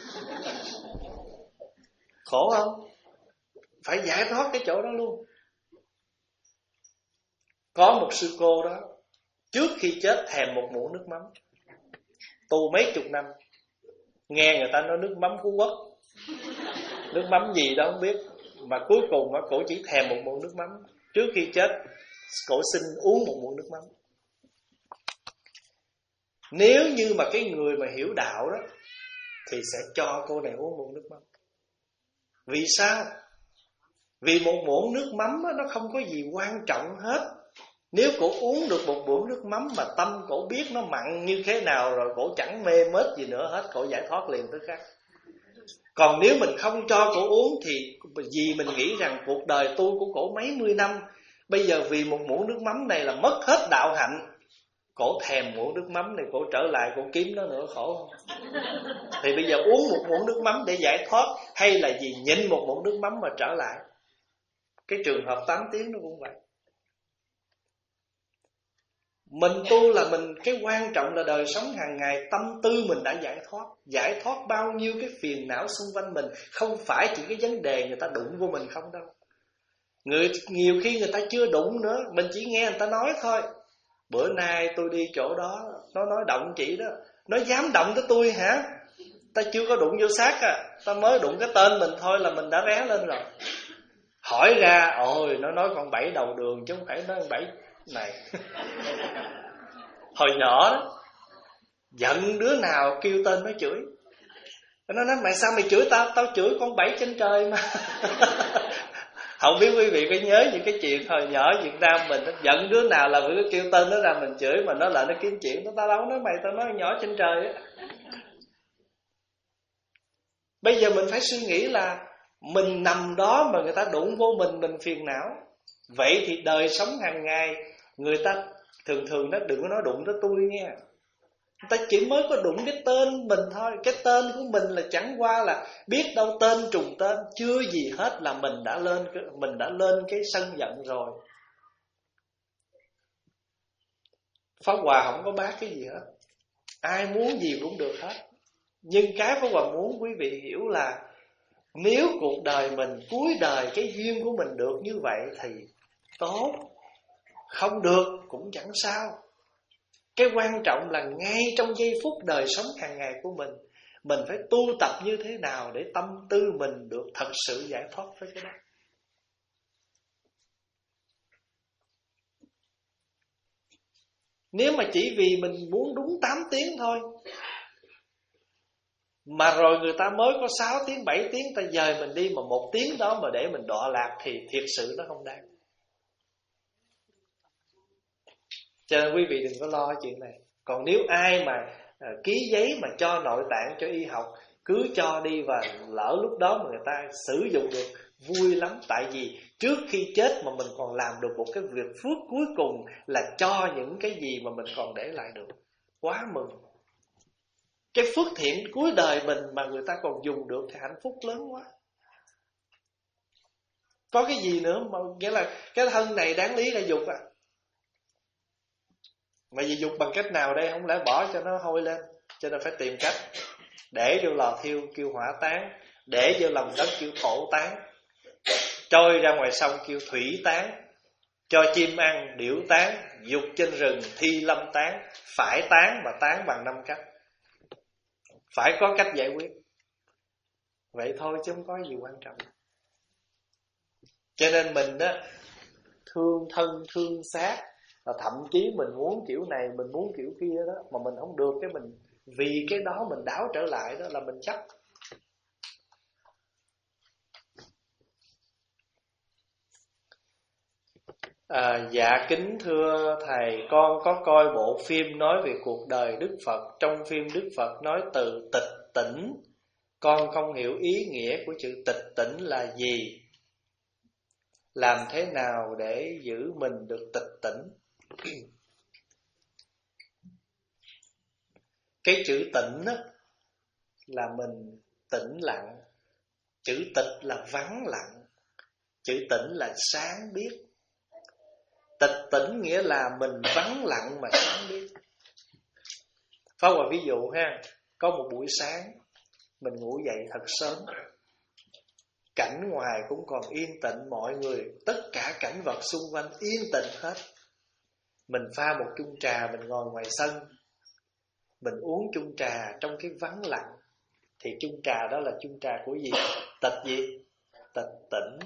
Khổ không? Phải giải thoát cái chỗ đó luôn. Có một sư cô đó, trước khi chết thèm một muỗng nước mắm. Tu mấy chục năm, nghe người ta nói nước mắm Phú Quốc, nước mắm gì đó không biết, mà cuối cùng cổ chỉ thèm một muỗng nước mắm. Trước khi chết cổ xin uống một muỗng nước mắm. Nếu như mà cái người mà hiểu đạo đó thì sẽ cho cô này uống muỗng nước mắm. Vì sao? Vì một muỗng nước mắm đó, nó không có gì quan trọng hết. Nếu cổ uống được một muỗng nước mắm mà tâm cổ biết nó mặn như thế nào rồi, cổ chẳng mê mết gì nữa hết, cổ giải thoát liền tức khắc. Còn nếu mình không cho cổ uống thì vì mình nghĩ rằng cuộc đời tu của cổ mấy mươi năm, bây giờ vì một muỗng nước mắm này là mất hết đạo hạnh. Cổ thèm muỗng nước mắm này, cổ trở lại cổ kiếm nó nữa, khổ không? Thì bây giờ uống một muỗng nước mắm để giải thoát, hay là gì nhịn một muỗng nước mắm mà trở lại. Cái trường hợp tám tiếng nó cũng vậy. Mình tu là mình, cái quan trọng là đời sống hàng ngày, tâm tư mình đã giải thoát. Giải thoát bao nhiêu cái phiền não xung quanh mình. Không phải chỉ cái vấn đề người ta đụng vô mình không đâu. Người, nhiều khi người ta chưa đụng nữa, mình chỉ nghe người ta nói thôi. Bữa nay tôi đi chỗ đó, nó nói động chị đó. Nó dám động tới tôi hả? Ta chưa có đụng vô xác à, ta mới đụng cái tên mình thôi là mình đã ré lên rồi. Hỏi ra, ôi nó nói con Bảy đầu đường chứ không phải nói con Bảy này. Hồi nhỏ đó, giận đứa nào kêu tên nó chửi. Nó nói mày sao mày chửi tao? Tao chửi con Bảy trên trời mà. Không biết quý vị có nhớ những cái chuyện hồi nhỏ Việt Nam mình, nó giận đứa nào là phải kêu tên nó ra mình chửi, mà nó lại nó kiếm chuyện. Nó tao đâu nói mày, tao nói nhỏ trên trời á. Bây giờ mình phải suy nghĩ là mình nằm đó mà người ta đụng vô mình, mình phiền não. Vậy thì đời sống hàng ngày người ta thường thường nó đừng có nói đụng tới tôi nghe. Người ta chỉ mới có đụng cái tên mình thôi. Cái tên của mình là chẳng qua là biết đâu tên trùng tên, chưa gì hết là mình đã lên mình đã lên cái sân giận rồi. Pháp Hòa không có bác cái gì hết, ai muốn gì cũng được hết. Nhưng cái Pháp Hòa muốn quý vị hiểu là nếu cuộc đời mình, cuối đời cái duyên của mình được như vậy thì tốt, không được cũng chẳng sao. Cái quan trọng là ngay trong giây phút đời sống hàng ngày của mình, mình phải tu tập như thế nào để tâm tư mình được thật sự giải thoát với cái đó. Nếu mà chỉ vì mình muốn đúng tám tiếng thôi, mà rồi người ta mới có sáu tiếng, bảy tiếng, ta dời mình đi mà một tiếng đó mà để mình đọa lạc thì thiệt sự nó không đáng. Cho nên quý vị đừng có lo chuyện này. Còn nếu ai mà à, ký giấy mà cho nội tạng cho y học, cứ cho đi và lỡ lúc đó mà người ta sử dụng được, vui lắm. Tại vì trước khi chết mà mình còn làm được một cái việc phước cuối cùng là cho những cái gì mà mình còn để lại được. Quá mừng. Cái phước thiện cuối đời mình mà người ta còn dùng được thì hạnh phúc lớn quá. Có cái gì nữa mà nghĩa là cái thân này đáng lý là dục à. Mà vì dục bằng cách nào đây? Không lẽ bỏ cho nó hôi lên. Cho nên phải tìm cách. Để vô lò thiêu kêu hỏa tán, để vô lòng đất kêu thổ tán, trôi ra ngoài sông kêu thủy tán, cho chim ăn điểu tán, dục trên rừng thi lâm tán. Phải tán mà tán bằng năm cách. Phải có cách giải quyết. Vậy thôi chứ không có gì quan trọng. Cho nên mình đó, thương thân thương xác, và thậm chí mình muốn kiểu này, mình muốn kiểu kia đó, mà mình không được cái mình vì cái đó mình đảo trở lại, đó là mình chấp. À, dạ kính thưa thầy, con có coi bộ phim nói về cuộc đời Đức Phật. Trong phim Đức Phật nói từ tịch tỉnh. Con không hiểu ý nghĩa của chữ tịch tỉnh là gì. Làm thế nào để giữ mình được tịch tỉnh? Cái chữ tỉnh á, là mình tĩnh lặng. Chữ tịch là vắng lặng. Chữ tỉnh là sáng biết. Tịch tỉnh nghĩa là mình vắng lặng mà sáng biết. Phá Hòa ví dụ ha, có một buổi sáng mình ngủ dậy thật sớm, cảnh ngoài cũng còn yên tĩnh, mọi người, tất cả cảnh vật xung quanh yên tĩnh hết. Mình pha một chung trà, mình ngồi ngoài sân, mình uống chung trà trong cái vắng lặng. Thì chung trà đó là chung trà của gì? Tịch gì? Tịch tỉnh.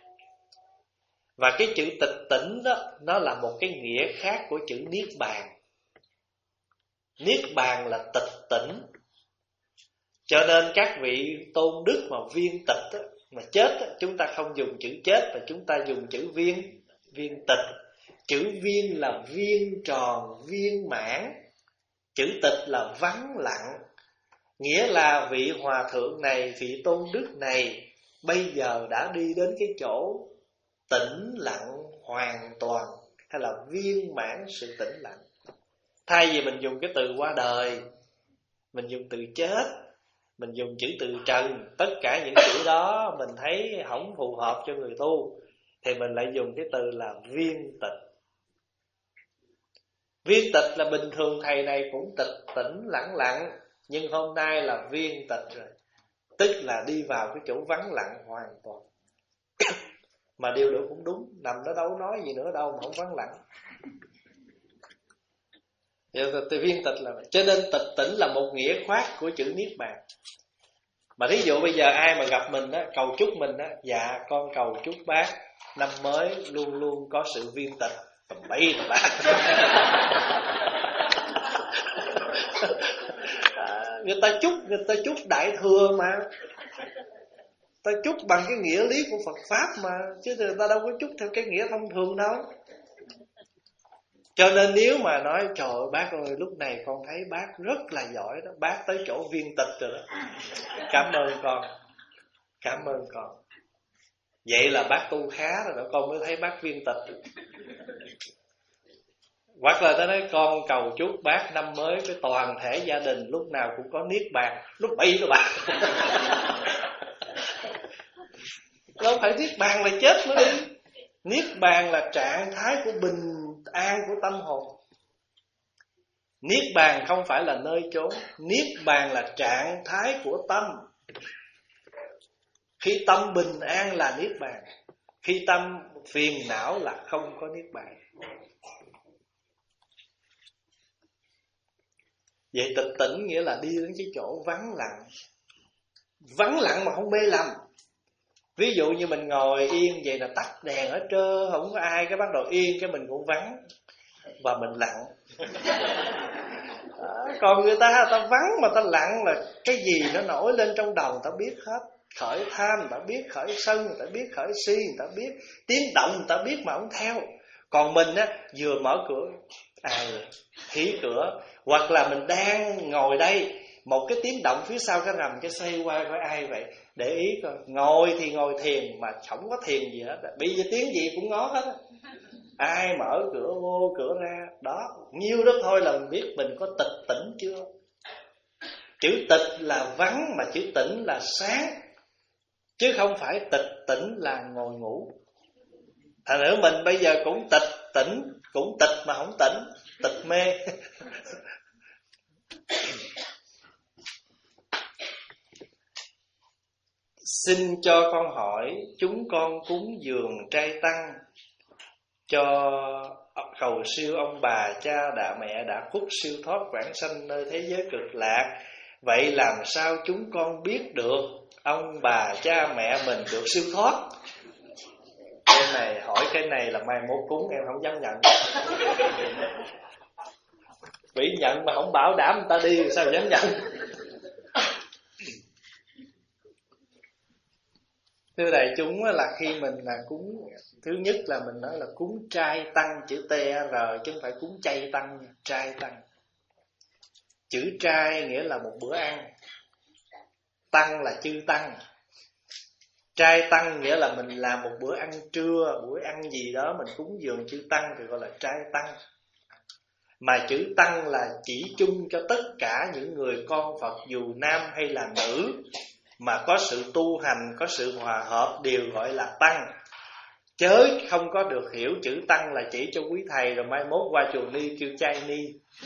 Và cái chữ tịch tỉnh đó, nó là một cái nghĩa khác của chữ niết bàn. Niết bàn là tịch tỉnh. Cho nên các vị tôn đức mà viên tịch đó, mà chết đó, chúng ta không dùng chữ chết mà chúng ta dùng chữ viên, viên tịch. Chữ viên là viên tròn, viên mãn. Chữ tịch là vắng lặng. Nghĩa là vị hòa thượng này, vị tôn đức này bây giờ đã đi đến cái chỗ tĩnh lặng hoàn toàn, hay là viên mãn sự tĩnh lặng. Thay vì mình dùng cái từ qua đời, mình dùng từ chết, mình dùng chữ từ trần, tất cả những chữ đó mình thấy không phù hợp cho người tu, thì mình lại dùng cái từ là viên tịch. Viên tịch là bình thường thầy này cũng tịch tỉnh lặng lặng, nhưng hôm nay là viên tịch rồi, tức là đi vào cái chỗ vắng lặng hoàn toàn. Mà điều đó cũng đúng, nằm đó đâu nói gì nữa đâu mà không vắng lặng. Thì viên tịch là vậy. Cho nên tịch tỉnh là một nghĩa khoác của chữ niết bàn. Mà thí dụ bây giờ ai mà gặp mình á, cầu chúc mình á, dạ con cầu chúc bác năm mới luôn luôn có sự viên tịch. Tầm bậy tầm bạ. Người ta chúc, người ta chúc đại thừa mà. Ta chúc bằng cái nghĩa lý của Phật Pháp mà, chứ người ta đâu có chúc theo cái nghĩa thông thường đâu. Cho nên nếu mà nói trời ơi bác ơi, lúc này con thấy bác rất là giỏi đó, bác tới chỗ viên tịch rồi đó, cảm ơn con, cảm ơn con. Vậy là bác tu khá rồi đó, con mới thấy bác viên tịch. Hoặc là ta nói con cầu chúc bác năm mới với toàn thể gia đình lúc nào cũng có niết bàn. Lúc bậy rồi bà. Đâu phải niết bàn là chết mới đi. Niết bàn là trạng thái của bình an của tâm hồn. Niết bàn không phải là nơi chốn. Niết bàn là trạng thái của tâm. Khi tâm bình an là niết bàn. Khi tâm phiền não là không có niết bàn. Vậy tịch tỉnh nghĩa là đi đến cái chỗ vắng lặng. Vắng lặng mà không mê lầm. Ví dụ như mình ngồi yên vậy là tắt đèn hết trơn, không có ai, cái bắt đầu yên, cái mình cũng vắng và mình lặng. Đó, còn người ta ta vắng mà ta lặng là cái gì nó nổi lên trong đầu người ta biết hết. Khởi tham người ta biết, khởi sân người ta biết, khởi si người ta biết, tiếng động người ta biết mà không theo. Còn mình á, vừa mở cửa Ai vậy? Hí cửa. Hoặc là mình đang ngồi đây, một cái tiếng động phía sau cái rầm, cái xoay qua coi ai vậy. Để ý coi, ngồi thì ngồi thiền mà không có thiền gì hết, bây giờ tiếng gì cũng ngó hết. Ai mở cửa vô cửa ra. Đó, nhiêu đó thôi là mình biết mình có tịch tỉnh chưa. Chữ tịch là vắng, mà chữ tỉnh là sáng, chứ không phải tịch tỉnh là ngồi ngủ. Thành nữa mình bây giờ cũng tịch tỉnh, cũng tịch mà không tỉnh, tịch mê. Xin cho con hỏi, chúng con cúng dường trai tăng cho cầu siêu ông bà cha đạ mẹ đã khuất siêu thoát vãng sanh nơi thế giới cực lạc. Vậy làm sao chúng con biết được ông bà cha mẹ mình được siêu thoát? Cái này hỏi cái này là mai mốt cúng em không dám nhận. Bị nhận mà không bảo đảm người ta đi sao dám nhận. Thưa đại chúng là khi mình là cúng, thứ nhất là mình nói là cúng trai tăng, chữ T R chứ không phải cúng chay tăng, trai tăng. Chữ trai nghĩa là một bữa ăn, tăng là chư tăng. Trai tăng nghĩa là mình làm một bữa ăn trưa, bữa ăn gì đó mình cúng dường chư tăng thì gọi là trai tăng. Mà chữ tăng là chỉ chung cho tất cả những người con Phật dù nam hay là nữ mà có sự tu hành, có sự hòa hợp đều gọi là tăng. Chớ không có được hiểu chữ tăng là chỉ cho quý thầy rồi mai mốt qua chùa ni kêu trai ni.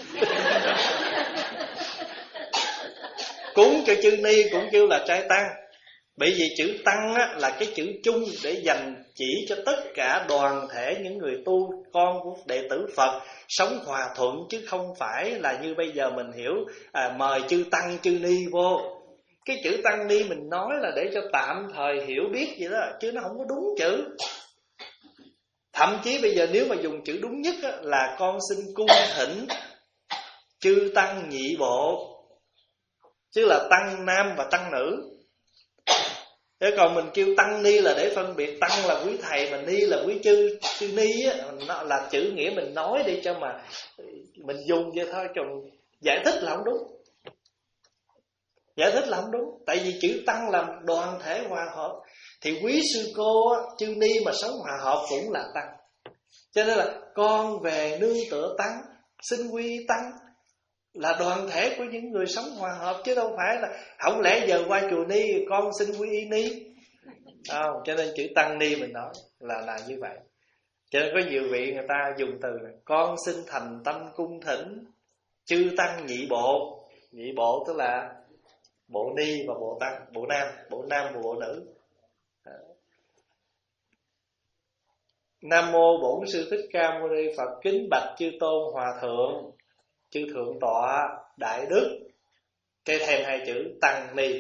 Cúng cho chư ni cũng kêu là trai tăng. Bởi vì chữ tăng á, là cái chữ chung để dành chỉ cho tất cả đoàn thể những người tu, con của đệ tử Phật sống hòa thuận, chứ không phải là như bây giờ mình hiểu à, mời chư tăng chư ni vô. Cái chữ tăng ni mình nói là để cho tạm thời hiểu biết vậy đó, chứ nó không có đúng chữ. Thậm chí bây giờ nếu mà dùng chữ đúng nhất á, là con xin cung thỉnh chư tăng nhị bộ, chứ là tăng nam và tăng nữ. Thế còn mình kêu tăng ni là để phân biệt tăng là quý thầy mà ni là quý chư. Chư ni á, nó là chữ nghĩa mình nói đi cho mà mình dùng vậy thôi, còn giải thích là không đúng. Giải thích là không đúng. Tại vì chữ tăng là đoàn thể hòa hợp. Thì quý sư cô á, chư ni mà sống hòa hợp cũng là tăng. Cho nên là con về nương tựa tăng, xin quy tăng là đoàn thể của những người sống hòa hợp, chứ đâu phải là không lẽ giờ qua chùa ni con xin quy y ni. Không, cho nên chữ tăng ni mình nói là là như vậy. Cho nên có nhiều vị người ta dùng từ là con xin thành tâm cung thỉnh chư tăng nhị bộ. Nhị bộ tức là bộ ni và bộ tăng, bộ nam, bộ nam và bộ nữ. Nam mô Bổn Sư Thích Ca Mâu Ni Phật. Kính bạch chư tôn hòa thượng, chư thượng tọa đại đức. Cái thêm hai chữ tăng ni.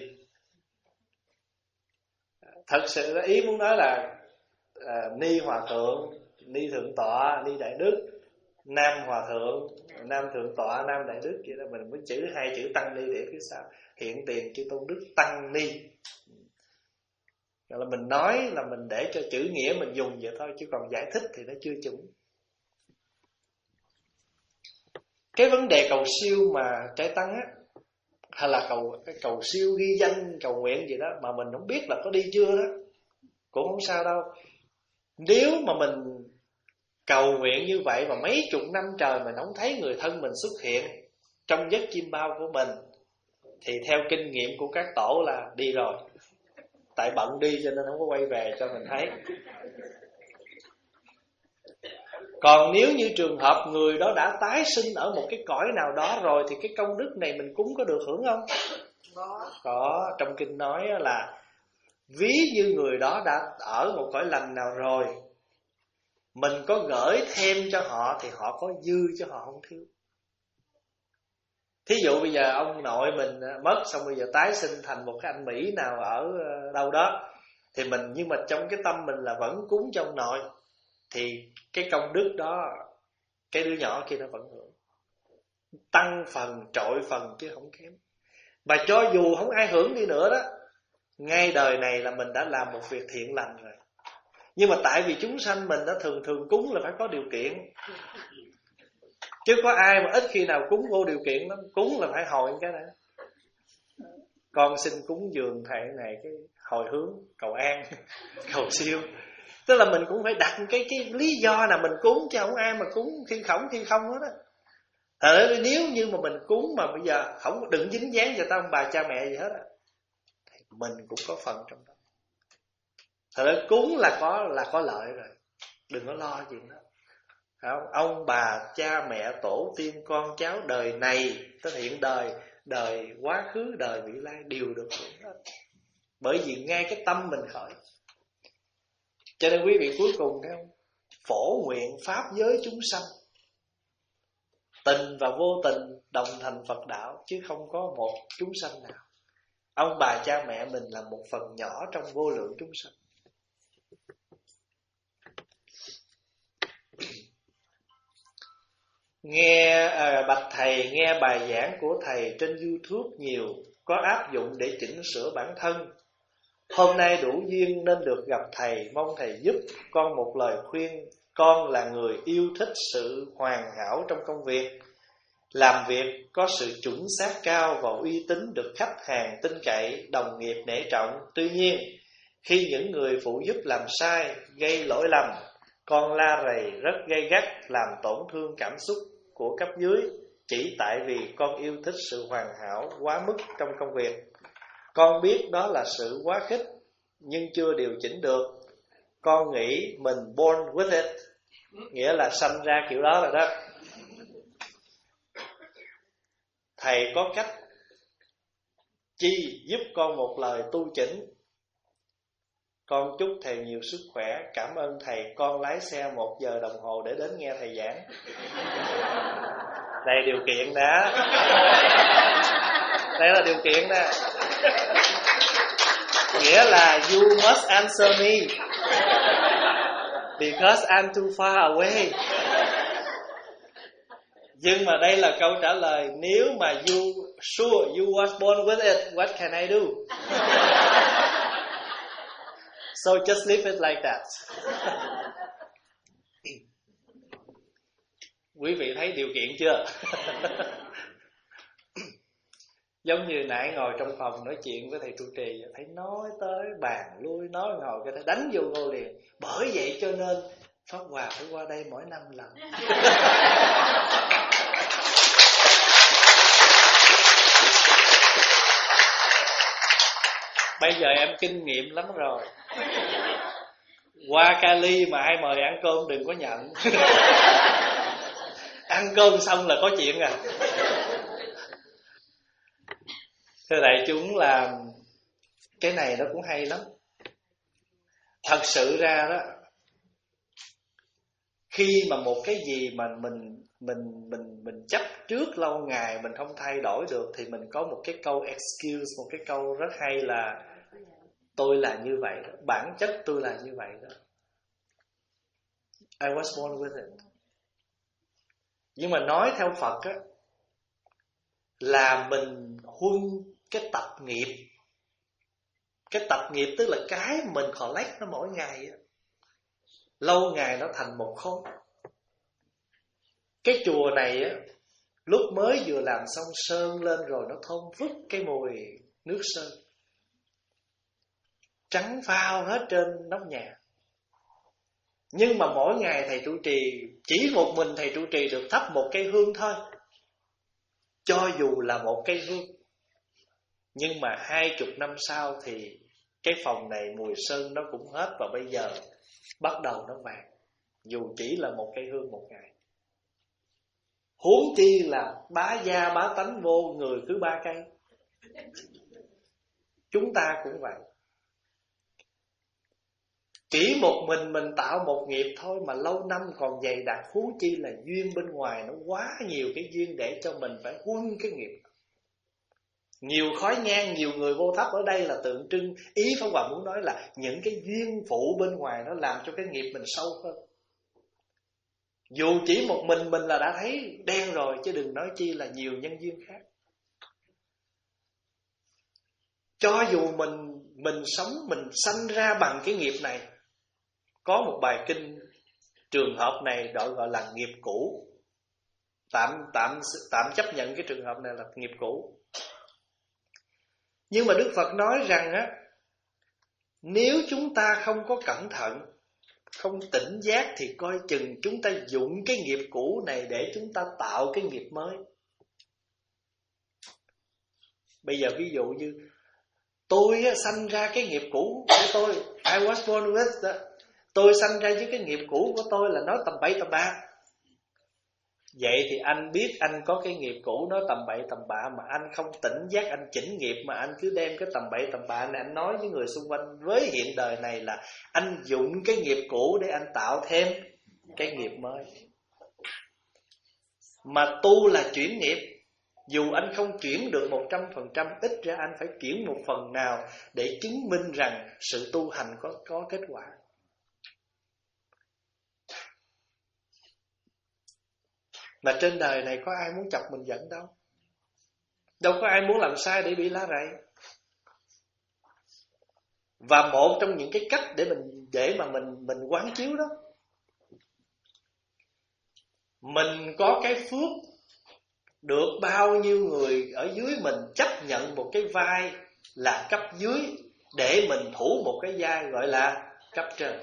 Thật sự ý muốn nói là à, ni hòa thượng, ni thượng tọa, ni đại đức, nam hòa thượng, nam thượng tọa, nam đại đức. Vậy đó, mình mới chữ hai chữ tăng ni để phía sau hiện tiền chư tôn đức tăng ni. Rồi là mình nói là mình để cho chữ nghĩa mình dùng vậy thôi, chứ còn giải thích thì nó chưa chuẩn. Cái vấn đề cầu siêu mà trai tăng á, hay là cầu cái cầu siêu ghi danh cầu nguyện gì đó mà mình không biết là có đi chưa đó, cũng không sao đâu. Nếu mà mình cầu nguyện như vậy mà mấy chục năm trời mình không thấy người thân mình xuất hiện trong giấc chim bao của mình, thì theo kinh nghiệm của các tổ là đi rồi. Tại bận đi cho nên không có quay về cho mình thấy. Còn nếu như trường hợp người đó đã tái sinh ở một cái cõi nào đó rồi, thì cái công đức này mình cúng có được hưởng không? Có. Có. Trong kinh nói là ví như người đó đã ở một cõi lành nào rồi, mình có gửi thêm cho họ thì họ có dư chứ họ không thiếu. Thí dụ bây giờ ông nội mình mất, xong bây giờ tái sinh thành một cái anh Mỹ nào ở đâu đó, thì mình nhưng mà trong cái tâm mình là vẫn cúng cho ông nội, thì cái công đức đó cái đứa nhỏ kia nó vẫn hưởng, tăng phần trội phần chứ không kém. Mà cho dù không ai hưởng đi nữa đó, ngay đời này là mình đã làm một việc thiện lành rồi. Nhưng mà tại vì chúng sanh mình đã thường thường cúng là phải có điều kiện. Chứ có ai mà ít khi nào cúng vô điều kiện lắm. Cúng là phải hồi cái đã. Con xin cúng dường thầy này cái hồi hướng cầu an, cầu siêu. Tức là mình cũng phải đặt cái cái lý do nào mình cúng, chứ không ai mà cúng khi khổng khi không hết á. Thật ra nếu như mà mình cúng mà bây giờ không đừng dính dáng cho tao ông bà cha mẹ gì hết á, thì mình cũng có phần trong đó. Thật ra cúng là có là có lợi rồi, đừng có lo chuyện đó. Không? Ông bà cha mẹ tổ tiên con cháu đời này tới hiện đời, đời quá khứ, đời vị lai đều được hưởng hết. Bởi vì ngay cái tâm mình khởi. Cho nên quý vị cuối cùng thấy không? Phổ nguyện pháp giới chúng sanh, tình và vô tình đồng thành Phật đạo, chứ không có một chúng sanh nào. Ông bà cha mẹ mình là một phần nhỏ trong vô lượng chúng sanh. Nghe à, bạch thầy, nghe bài giảng của thầy trên YouTube nhiều, có áp dụng để chỉnh sửa bản thân. Hôm nay đủ duyên nên được gặp thầy, mong thầy giúp con một lời khuyên. Con là người yêu thích sự hoàn hảo trong công việc, làm việc có sự chuẩn xác cao và uy tín, được khách hàng tin cậy, đồng nghiệp nể trọng. Tuy nhiên, khi những người phụ giúp làm sai, gây lỗi lầm, con la rầy rất gay gắt, làm tổn thương cảm xúc của cấp dưới, chỉ tại vì con yêu thích sự hoàn hảo quá mức trong công việc. Con biết đó là sự quá khích, nhưng chưa điều chỉnh được. Con nghĩ mình born with it, nghĩa là sanh ra kiểu đó rồi đó. Thầy có cách chi giúp con một lời tu chỉnh. Con chúc thầy nhiều sức khỏe. Cảm ơn thầy. Con lái xe một giờ đồng hồ để đến nghe thầy giảng. Đây điều kiện đó. Đây là điều kiện đó. Nghĩa là you must answer me because I'm too far away. Nhưng mà đây là câu trả lời. Nếu mà you sure you was born with it, what can I do? So just leave it like that. Quý vị thấy điều kiện chưa? Giống như nãy ngồi trong phòng nói chuyện với thầy trụ trì, thấy nói tới bàn lui, nói ngồi cái thấy đánh vô ngô liền. Bởi vậy cho nên Pháp Hòa phải qua đây mỗi năm lần. Bây giờ em kinh nghiệm lắm rồi. Qua Cali mà ai mời ăn cơm đừng có nhận. Ăn cơm xong là có chuyện à. Thưa đại chúng, là cái này nó cũng hay lắm. Thật sự ra đó, khi mà một cái gì mà mình mình mình mình chấp trước lâu ngày mình không thay đổi được, thì mình có một cái câu excuse, một cái câu rất hay là tôi là như vậy đó, bản chất tôi là như vậy đó. I was born with it. Nhưng mà nói theo Phật á, là mình huân cái tập nghiệp. Cái tập nghiệp tức là cái mình collect nó mỗi ngày á, lâu ngày nó thành một khối. Cái chùa này á, lúc mới vừa làm xong sơn lên rồi nó thơm phức cái mùi nước sơn, trắng phao hết trên nóc nhà. Nhưng mà mỗi ngày thầy trụ trì, chỉ một mình thầy trụ trì được thắp một cây hương thôi, cho dù là một cây hương. Nhưng mà hai chục năm sau thì cái phòng này mùi sơn nó cũng hết, và bây giờ bắt đầu nó vàng, dù chỉ là một cây hương một ngày. Huống chi là bá gia bá tánh vô người cứ ba cây. Chúng ta cũng vậy. Chỉ một mình mình tạo một nghiệp thôi mà lâu năm còn dày đặc, huống chi là duyên bên ngoài nó quá nhiều cái duyên để cho mình phải huân cái nghiệp. Nhiều khói nhang, nhiều người vô thắp ở đây là tượng trưng. Ý Pháp Hòa muốn nói là những cái duyên phụ bên ngoài nó làm cho cái nghiệp mình sâu hơn. Dù chỉ một mình mình là đã thấy đen rồi, chứ đừng nói chi là nhiều nhân duyên khác. Cho dù mình mình sống, mình sanh ra bằng cái nghiệp này. Có một bài kinh trường hợp này gọi gọi là nghiệp cũ. Tạm tạm tạm chấp nhận cái trường hợp này là nghiệp cũ. Nhưng mà Đức Phật nói rằng á, nếu chúng ta không có cẩn thận, không tỉnh giác thì coi chừng chúng ta dụng cái nghiệp cũ này để chúng ta tạo cái nghiệp mới. Bây giờ ví dụ như tôi á, sanh ra cái nghiệp cũ của tôi, I was born with đó. Tôi sanh ra với cái nghiệp cũ của tôi là nói tầm bậy tầm bạ. Vậy thì anh biết anh có cái nghiệp cũ nói tầm bậy tầm bạ mà anh không tỉnh giác, anh chỉnh nghiệp mà anh cứ đem cái tầm bậy tầm bạ này anh nói với người xung quanh. Với hiện đời này là anh dụng cái nghiệp cũ để anh tạo thêm cái nghiệp mới. Mà tu là chuyển nghiệp. Dù anh không chuyển được một trăm phần trăm, ít ra anh phải chuyển một phần nào để chứng minh rằng sự tu hành có, có kết quả. Mà trên đời này có ai muốn chọc mình giận đâu. Đâu có ai muốn làm sai để bị lá rầy. Và một trong những cái cách để mình để mà mình mình quán chiếu đó, mình có cái phước được bao nhiêu người ở dưới mình chấp nhận một cái vai là cấp dưới để mình thủ một cái vai gọi là cấp trên.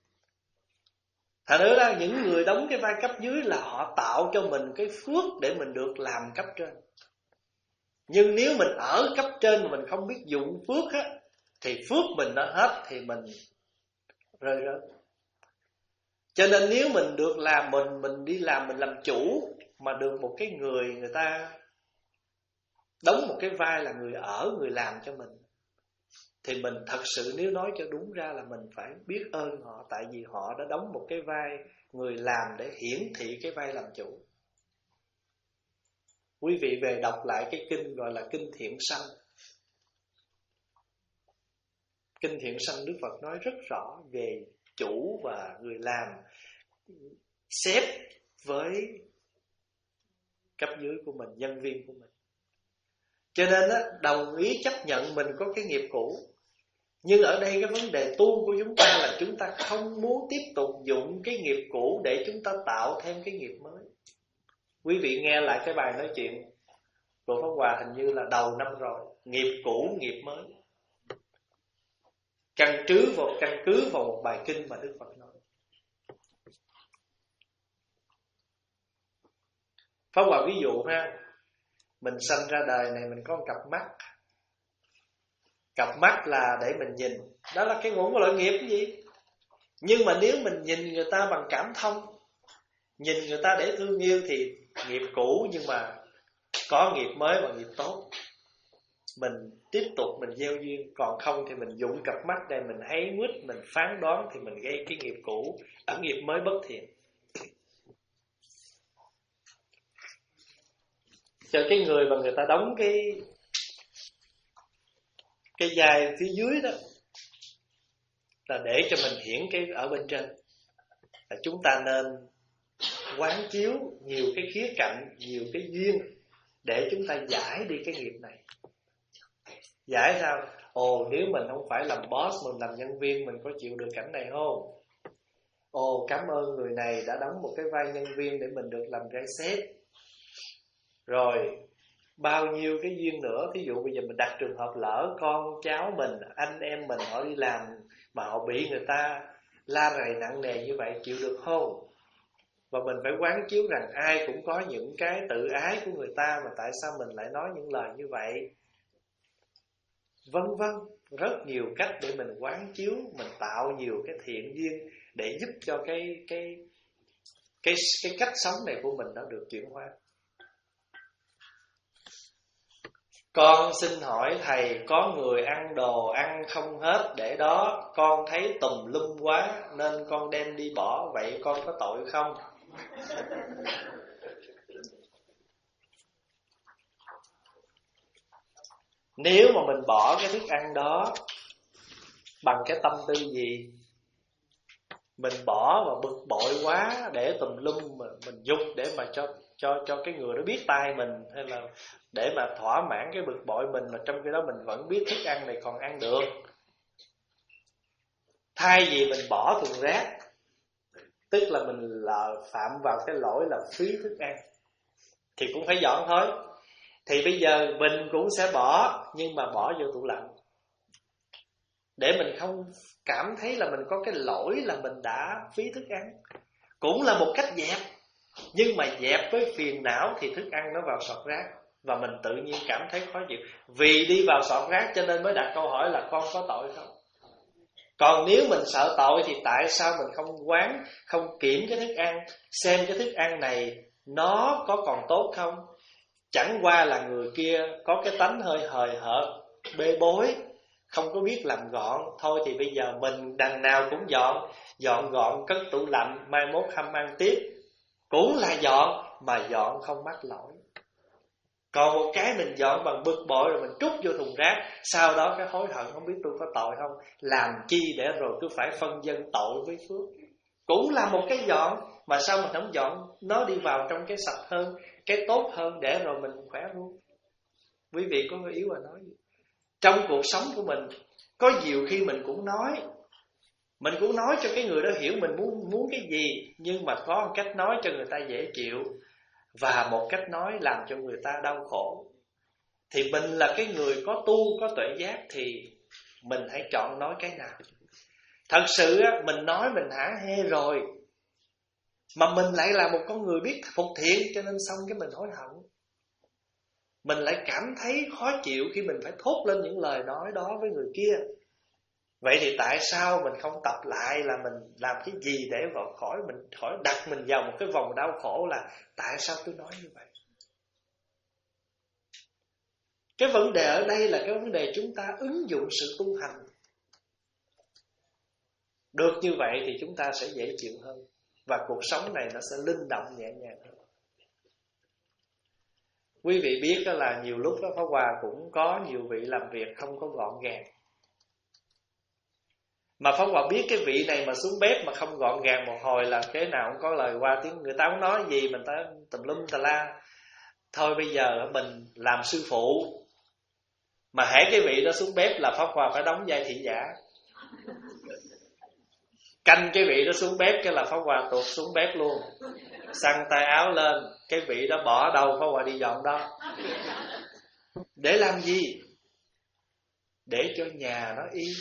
Thành ra những người đóng cái vai cấp dưới là họ tạo cho mình cái phước để mình được làm cấp trên. Nhưng nếu mình ở cấp trên mà mình không biết dụng phước á, thì phước mình đã hết thì mình rơi rớt. Cho nên nếu mình được làm, mình mình đi làm, mình làm chủ mà được một cái người người ta đóng một cái vai là người ở, người làm cho mình, thì mình thật sự nếu nói cho đúng ra là mình phải biết ơn họ. Tại vì họ đã đóng một cái vai người làm để hiển thị cái vai làm chủ. Quý vị về đọc lại cái kinh gọi là Kinh Thiện Sanh. Kinh Thiện Sanh Đức Phật nói rất rõ về chủ và người làm, sếp với cấp dưới của mình, nhân viên của mình. Cho nên á, đồng ý chấp nhận mình có cái nghiệp cũ. Nhưng ở đây cái vấn đề tu của chúng ta là chúng ta không muốn tiếp tục dụng cái nghiệp cũ để chúng ta tạo thêm cái nghiệp mới. Quý vị nghe lại cái bài nói chuyện của Pháp Hòa hình như là đầu năm rồi. Nghiệp cũ, nghiệp mới. Căn cứ vào, căn cứ vào một bài kinh mà Đức Phật nói. Pháp Hòa ví dụ ha, mình sanh ra đời này mình có một cặp mắt. Cặp mắt là để mình nhìn, đó là cái nguồn của lợi nghiệp cái gì. Nhưng mà nếu mình nhìn người ta bằng cảm thông, nhìn người ta để thương yêu thì nghiệp cũ nhưng mà có nghiệp mới và nghiệp tốt. Mình tiếp tục mình gieo duyên. Còn không thì mình dụng cặp mắt để mình hay mứt, mình phán đoán thì mình gây cái nghiệp cũ ở nghiệp mới bất thiện. Cho cái người mà người ta đóng cái cái vai phía dưới đó là để cho mình hiển cái ở bên trên. Là chúng ta nên quán chiếu nhiều cái khía cạnh, nhiều cái duyên để chúng ta giải đi cái nghiệp này. Giải sao? Ồ, nếu mình không phải làm boss, mình làm nhân viên, mình có chịu được cảnh này không? Ồ, cảm ơn người này đã đóng một cái vai nhân viên để mình được làm cái sếp. Rồi bao nhiêu cái duyên nữa. Thí dụ bây giờ mình đặt trường hợp lỡ con cháu mình, anh em mình họ đi làm mà họ bị người ta la rầy nặng nề như vậy, chịu được không? Và mình phải quán chiếu rằng ai cũng có những cái tự ái của người ta, mà tại sao mình lại nói những lời như vậy, vân vân. Rất nhiều cách để mình quán chiếu, mình tạo nhiều cái thiện duyên để giúp cho cái cái cái cái cách sống này của mình nó được chuyển hóa. Con xin hỏi thầy, có người ăn đồ ăn không hết để đó, con thấy tùm lum quá nên con đem đi bỏ, vậy con có tội không? Nếu mà mình bỏ cái thức ăn đó bằng cái tâm tư gì? Mình bỏ và bực bội quá để tùm lum mà mình dục để mà cho cho cho cái người đó biết tai mình, hay là để mà thỏa mãn cái bực bội mình, mà trong khi đó mình vẫn biết thức ăn này còn ăn được. Thay vì mình bỏ thùng rác, tức là mình là phạm vào cái lỗi là phí thức ăn. thì cũng phải dọn thôi. Thì bây giờ mình cũng sẽ bỏ, nhưng mà bỏ vô tủ lạnh, để mình không cảm thấy là mình có cái lỗi là mình đã phí thức ăn. Cũng là một cách dẹp. Nhưng mà dẹp với phiền não thì thức ăn nó vào sọt rác, và mình tự nhiên cảm thấy khó chịu. Vì đi vào sọt rác cho nên mới đặt câu hỏi là con có tội không? Còn nếu mình sợ tội thì tại sao mình không quán, không kiểm cái thức ăn, xem cái thức ăn này nó có còn tốt không? Chẳng qua là người kia có cái tánh hơi hời hợt, bê bối, không có biết làm gọn. Thôi thì bây giờ mình đằng nào cũng dọn, dọn gọn cất tủ lạnh, mai mốt hâm ăn tiếp. Cũng là dọn, mà dọn không mắc lỗi. Còn một cái mình dọn bằng bực bội rồi mình trút vô thùng rác, sau đó cái hối hận không biết tôi có tội không. Làm chi để rồi cứ phải phân dân tội với phước. Cũng là một cái dọn, mà sao mình không dọn nó đi vào trong cái sạch hơn, cái tốt hơn, để rồi mình khỏe luôn. Quý vị có người yếu mà nói gì? Trong cuộc sống của mình có nhiều khi mình cũng nói, mình cũng nói cho cái người đó hiểu mình muốn muốn cái gì, nhưng mà có một cách nói cho người ta dễ chịu, và một cách nói làm cho người ta đau khổ. Thì mình là cái người có tu, có tuệ giác, thì mình hãy chọn nói cái nào. Thật sự á, mình nói mình hả hê rồi, mà mình lại là một con người biết phục thiện, cho nên xong cái mình hối hận. Mình lại cảm thấy khó chịu khi mình phải thốt lên những lời nói đó với người kia. Vậy thì tại sao mình không tập lại là mình làm cái gì để vào khỏi mình khỏi đặt mình vào một cái vòng đau khổ là tại sao tôi nói như vậy? Cái vấn đề ở đây là cái vấn đề chúng ta ứng dụng sự tu hành. Được như vậy thì chúng ta sẽ dễ chịu hơn, và cuộc sống này nó sẽ linh động nhẹ nhàng hơn. Quý vị biết đó là nhiều lúc đó Pháp Hòa cũng có nhiều vị làm việc không có gọn gàng. Mà Pháp Hòa biết cái vị này mà xuống bếp mà không gọn gàng một hồi là cái nào cũng có lời qua tiếng. Người ta không nói gì mình ta tùm lum tà la. Thôi bây giờ mình làm sư phụ, mà hễ cái vị đó xuống bếp là Pháp Hòa phải đóng vai thị giả, canh cái vị đó xuống bếp cái là Pháp Hòa tuột xuống bếp luôn, xăng tay áo lên. Cái vị đó bỏ đâu Pháp Hòa đi dọn đó. Để làm gì? Để cho nhà nó yên.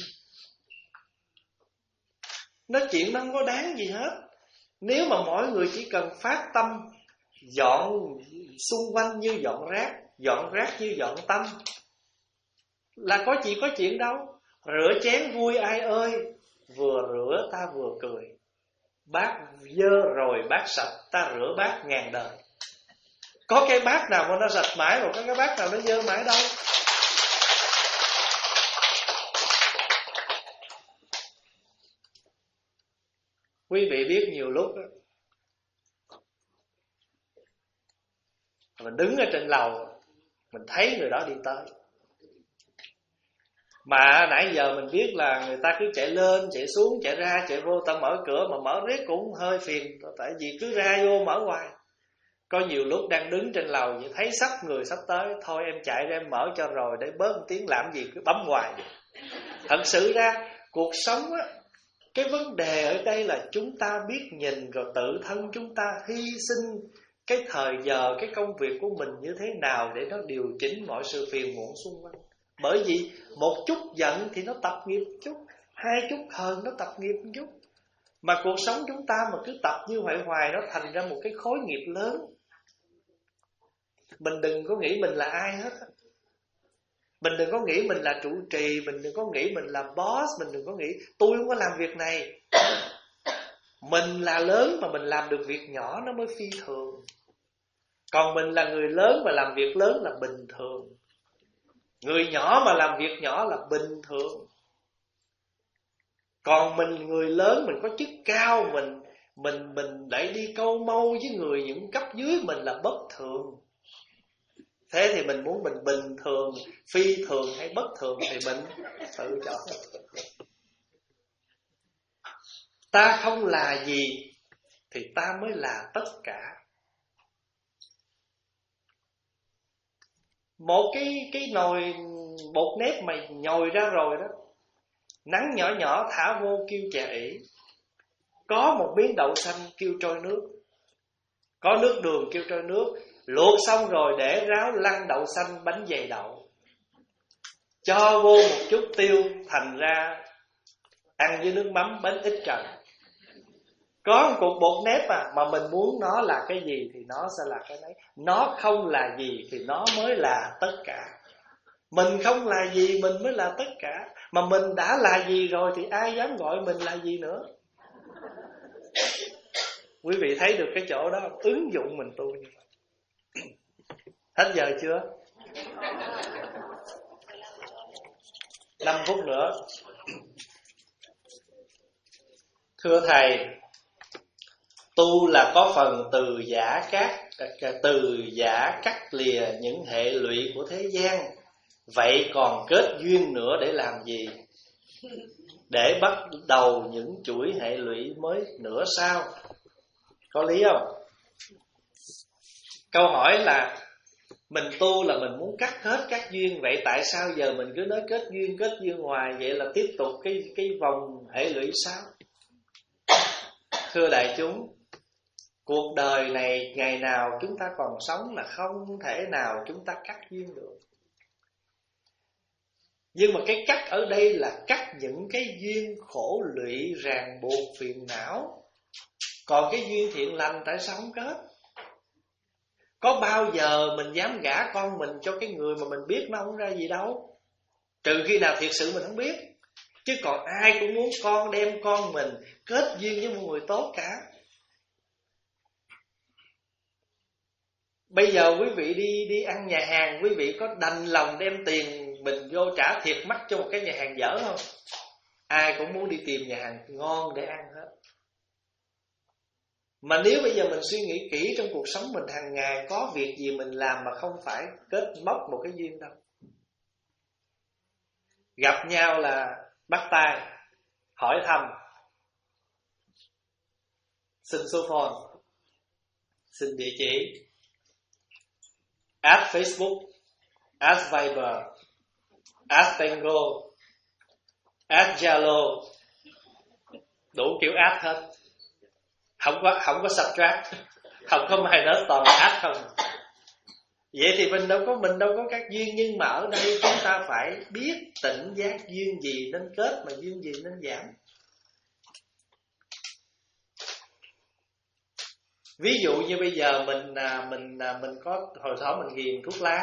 Nói chuyện nó không có đáng gì hết. Nếu mà mỗi người chỉ cần phát tâm dọn xung quanh như dọn rác, dọn rác như dọn tâm, là có chỉ có chuyện đâu. Rửa chén vui ai ơi, vừa rửa ta vừa cười. Bát dơ rồi bát sạch, ta rửa bát ngàn đời. Có cái bát nào mà nó sạch mãi, rồi có cái bát nào nó dơ mãi đâu. Quý vị biết nhiều lúc đó, mình đứng ở trên lầu, mình thấy người đó đi tới, mà nãy giờ mình biết là người ta cứ chạy lên, chạy xuống, chạy ra, chạy vô, ta mở cửa mà mở riết cũng hơi phiền, tại vì cứ ra vô mở hoài. Có nhiều lúc đang đứng trên lầu vậy, thấy sắp người sắp tới, thôi em chạy ra em mở cho rồi, để bớt một tiếng làm gì cứ bấm hoài vậy. Thật sự ra cuộc sống á, cái vấn đề ở đây là chúng ta biết nhìn, rồi tự thân chúng ta hy sinh cái thời giờ, cái công việc của mình như thế nào để nó điều chỉnh mọi sự phiền muộn xung quanh. Bởi vì một chút giận thì nó tập nghiệp một chút, hai chút hờn nó tập nghiệp một chút. Mà cuộc sống chúng ta mà cứ tập như vậy hoài, nó thành ra một cái khối nghiệp lớn. Mình đừng có nghĩ mình là ai hết. Mình đừng có nghĩ mình là trụ trì, mình đừng có nghĩ mình là boss, mình đừng có nghĩ tôi không có làm việc này. Mình là lớn mà mình làm được việc nhỏ nó mới phi thường. Còn mình là người lớn mà làm việc lớn là bình thường. Người nhỏ mà làm việc nhỏ là bình thường. Còn mình người lớn, mình có chức cao, mình mình mình lại đi câu mâu với người những cấp dưới mình là bất thường. Thế thì mình muốn mình bình thường, phi thường hay bất thường thì mình tự chọn. Ta không là gì thì ta mới là tất cả. Một cái cái nồi bột nếp mà nhồi ra rồi đó, nắng nhỏ nhỏ thả vô kêu chà ỉ, có một miếng đậu xanh kêu trôi nước. Có nước đường kêu trôi nước. Luộc xong rồi để ráo lăn đậu xanh bánh dày đậu, cho vô một chút tiêu, thành ra ăn với nước mắm bánh ít trần. Có một cục bột nếp à, mà mình muốn nó là cái gì thì nó sẽ là cái đấy. Nó không là gì thì nó mới là tất cả. Mình không là gì mình mới là tất cả. Mà mình đã là gì rồi thì ai dám gọi mình là gì nữa. Quý vị thấy được cái chỗ đó, ứng dụng mình tu như vậy. Hết giờ chưa? năm phút nữa. Thưa Thầy, tu là có phần từ giả cắt, từ giả cắt lìa những hệ lụy của thế gian. Vậy còn kết duyên nữa để làm gì? Để bắt đầu những chuỗi hệ lụy mới nữa sao? Có lý không? Câu hỏi là mình tu là mình muốn cắt hết các duyên. Vậy tại sao giờ mình cứ nói kết duyên, kết duyên hoài? Vậy là tiếp tục cái, cái vòng hệ lụy sao? Thưa đại chúng, cuộc đời này ngày nào chúng ta còn sống là không thể nào chúng ta cắt duyên được. Nhưng mà cái cắt ở đây là cắt những cái duyên khổ lụy, ràng buộc, phiền não. Còn cái duyên thiện lành tại sao không kết? Có bao giờ mình dám gả con mình cho cái người mà mình biết nó không ra gì đâu, trừ khi nào thiệt sự mình không biết. Chứ còn ai cũng muốn con đem con mình kết duyên với một người tốt cả. Bây giờ quý vị đi đi ăn nhà hàng, quý vị có đành lòng đem tiền mình vô trả thiệt mắc cho một cái nhà hàng dở không? Ai cũng muốn đi tìm nhà hàng ngon để ăn hết. Mà nếu bây giờ mình suy nghĩ kỹ trong cuộc sống mình hàng ngày, có việc gì mình làm mà không phải kết móc một cái duyên đâu. Gặp nhau là bắt tay, hỏi thăm, xin số phone, xin địa chỉ, add Facebook, add Viber, add Tango, add Zalo, đủ kiểu add hết. Không có, không có subtract, không có minus, toàn là add không. Vậy thì mình đâu có mình đâu có các duyên. Nhưng mà ở đây chúng ta phải biết tỉnh giác duyên gì nên kết, mà duyên gì nên giảm. Ví dụ như bây giờ mình mình mình có hồi thỏ mình ghiền thuốc lá.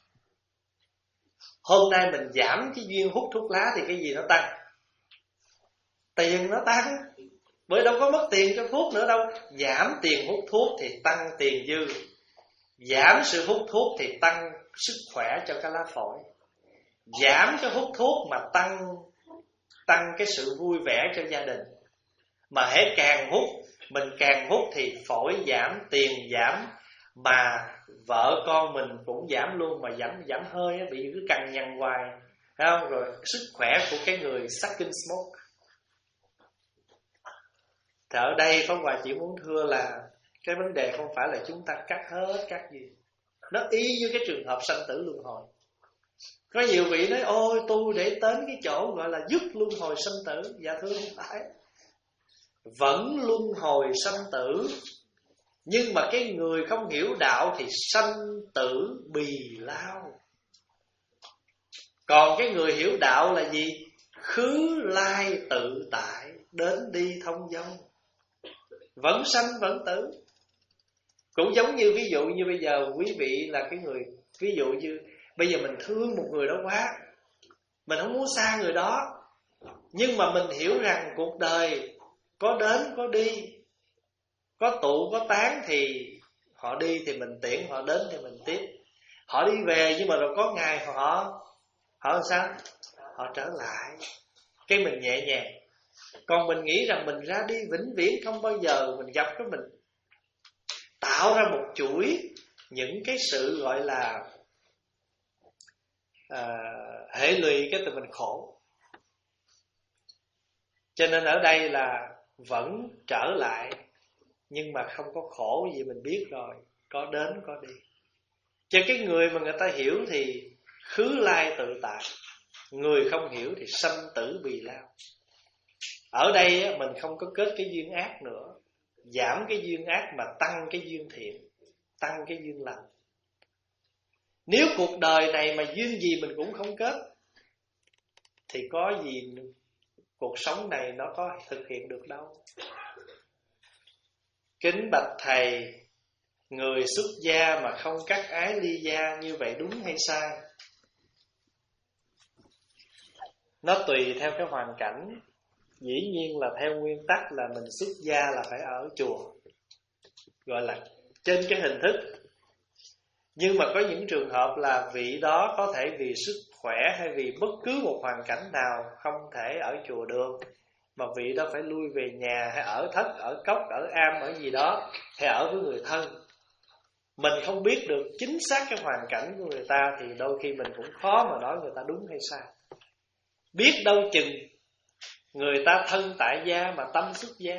Hôm nay mình giảm cái duyên hút thuốc lá thì cái gì nó tăng? Tiền nó tăng. Bởi đâu có mất tiền cho thuốc nữa đâu. Giảm tiền hút thuốc thì tăng tiền dư. Giảm sự hút thuốc thì tăng sức khỏe cho cái lá phổi. Giảm cái hút thuốc mà tăng tăng cái sự vui vẻ cho gia đình. Mà hễ càng hút, mình càng hút thì phổi giảm, tiền giảm, mà vợ con mình cũng giảm luôn. Mà giảm giảm hơi á, bị cứ cằn nhằn hoài, thấy không? Rồi sức khỏe của cái người sucking smoke. Thì ở đây Pháp Hòa chỉ muốn thưa là cái vấn đề không phải là chúng ta cắt hết các gì. Nó y như cái trường hợp sanh tử luân hồi. Có nhiều vị nói ôi tu để đến cái chỗ gọi là dứt luân hồi sanh tử. Dạ thưa không phải. Vẫn luân hồi sanh tử. Nhưng mà cái người không hiểu đạo thì sanh tử bì lao. Còn cái người hiểu đạo là gì? Khứ lai tự tại, đến đi thông dong. Vẫn sanh vẫn tử. Cũng giống như ví dụ như bây giờ quý vị là cái người, ví dụ như bây giờ mình thương một người đó quá, mình không muốn xa người đó, nhưng mà mình hiểu rằng cuộc đời có đến có đi, có tụ có tán, thì họ đi thì mình tiễn, họ đến thì mình tiếp. Họ đi về nhưng mà rồi có ngày họ Họ làm sao? Họ trở lại. Cái mình nhẹ nhàng. Còn mình nghĩ rằng mình ra đi vĩnh viễn không bao giờ mình gặp cái mình tạo ra một chuỗi những cái sự gọi là à, hệ lụy, cái từ mình khổ. Cho nên ở đây là vẫn trở lại, nhưng mà không có khổ gì mình biết rồi, có đến có đi. Cho cái người mà người ta hiểu thì khứ lai tự tại, người không hiểu thì sanh tử bì lao. Ở đây mình không có kết cái duyên ác nữa, giảm cái duyên ác mà tăng cái duyên thiện, tăng cái duyên lành. Nếu cuộc đời này mà duyên gì mình cũng không kết thì có gì cuộc sống này nó có thực hiện được đâu. Kính bạch thầy, người xuất gia mà không cắt ái ly gia như vậy đúng hay sai? Nó tùy theo cái hoàn cảnh. Dĩ nhiên là theo nguyên tắc là mình xuất gia là phải ở chùa, gọi là trên cái hình thức. Nhưng mà có những trường hợp là vị đó có thể vì sức khỏe hay vì bất cứ một hoàn cảnh nào không thể ở chùa được, mà vị đó phải lui về nhà, hay ở thất, ở cốc, ở am, ở gì đó, hay ở với người thân. Mình không biết được chính xác cái hoàn cảnh của người ta thì đôi khi mình cũng khó mà nói người ta đúng hay sai. Biết đâu chừng người ta thân tại gia mà tâm xuất gia.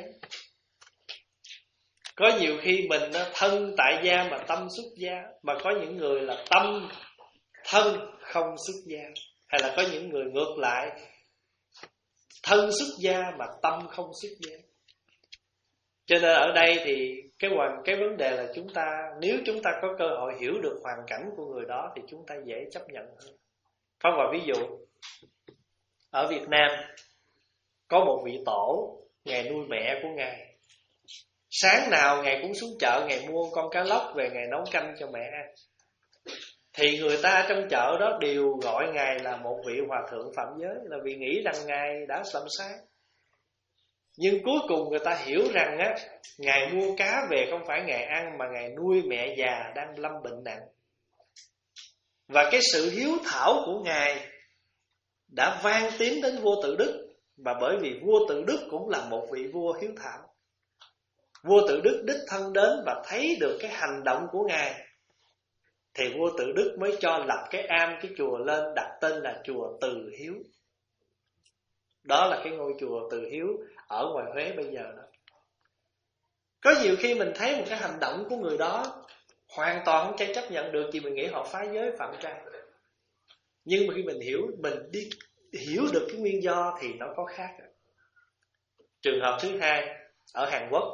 Có nhiều khi mình thân tại gia mà tâm xuất gia, mà có những người là tâm thân không xuất gia, hay là có những người ngược lại, thân xuất gia mà tâm không xuất gia. Cho nên ở đây thì cái hoàn cái vấn đề là chúng ta, nếu chúng ta có cơ hội hiểu được hoàn cảnh của người đó thì chúng ta dễ chấp nhận hơn. Có một ví dụ, ở Việt Nam có một vị tổ, Ngài nuôi mẹ của Ngài. Sáng nào Ngài cũng xuống chợ, Ngài mua con cá lóc về, Ngài nấu canh cho mẹ ăn. Thì người ta trong chợ đó đều gọi Ngài là một vị hòa thượng phạm giới, là vì nghĩ rằng Ngài đã sẩm sáng. Nhưng cuối cùng người ta hiểu rằng á, Ngài mua cá về không phải Ngài ăn, mà Ngài nuôi mẹ già đang lâm bệnh nặng. Và cái sự hiếu thảo của Ngài đã vang tiếng đến vua Tự Đức. Và bởi vì vua Tự Đức cũng là một vị vua hiếu thảo, vua Tự Đức đích thân đến và thấy được cái hành động của Ngài, thì vua Tự Đức mới cho lập cái am, cái chùa lên, đặt tên là chùa Từ Hiếu. Đó là cái ngôi chùa Từ Hiếu ở ngoài Huế bây giờ đó. Có nhiều khi mình thấy một cái hành động của người đó hoàn toàn không thể chấp nhận được, thì mình nghĩ họ phá giới phạm trai. Nhưng mà khi mình hiểu, mình đi hiểu được cái nguyên do thì nó có khác. Trường hợp thứ hai, ở Hàn Quốc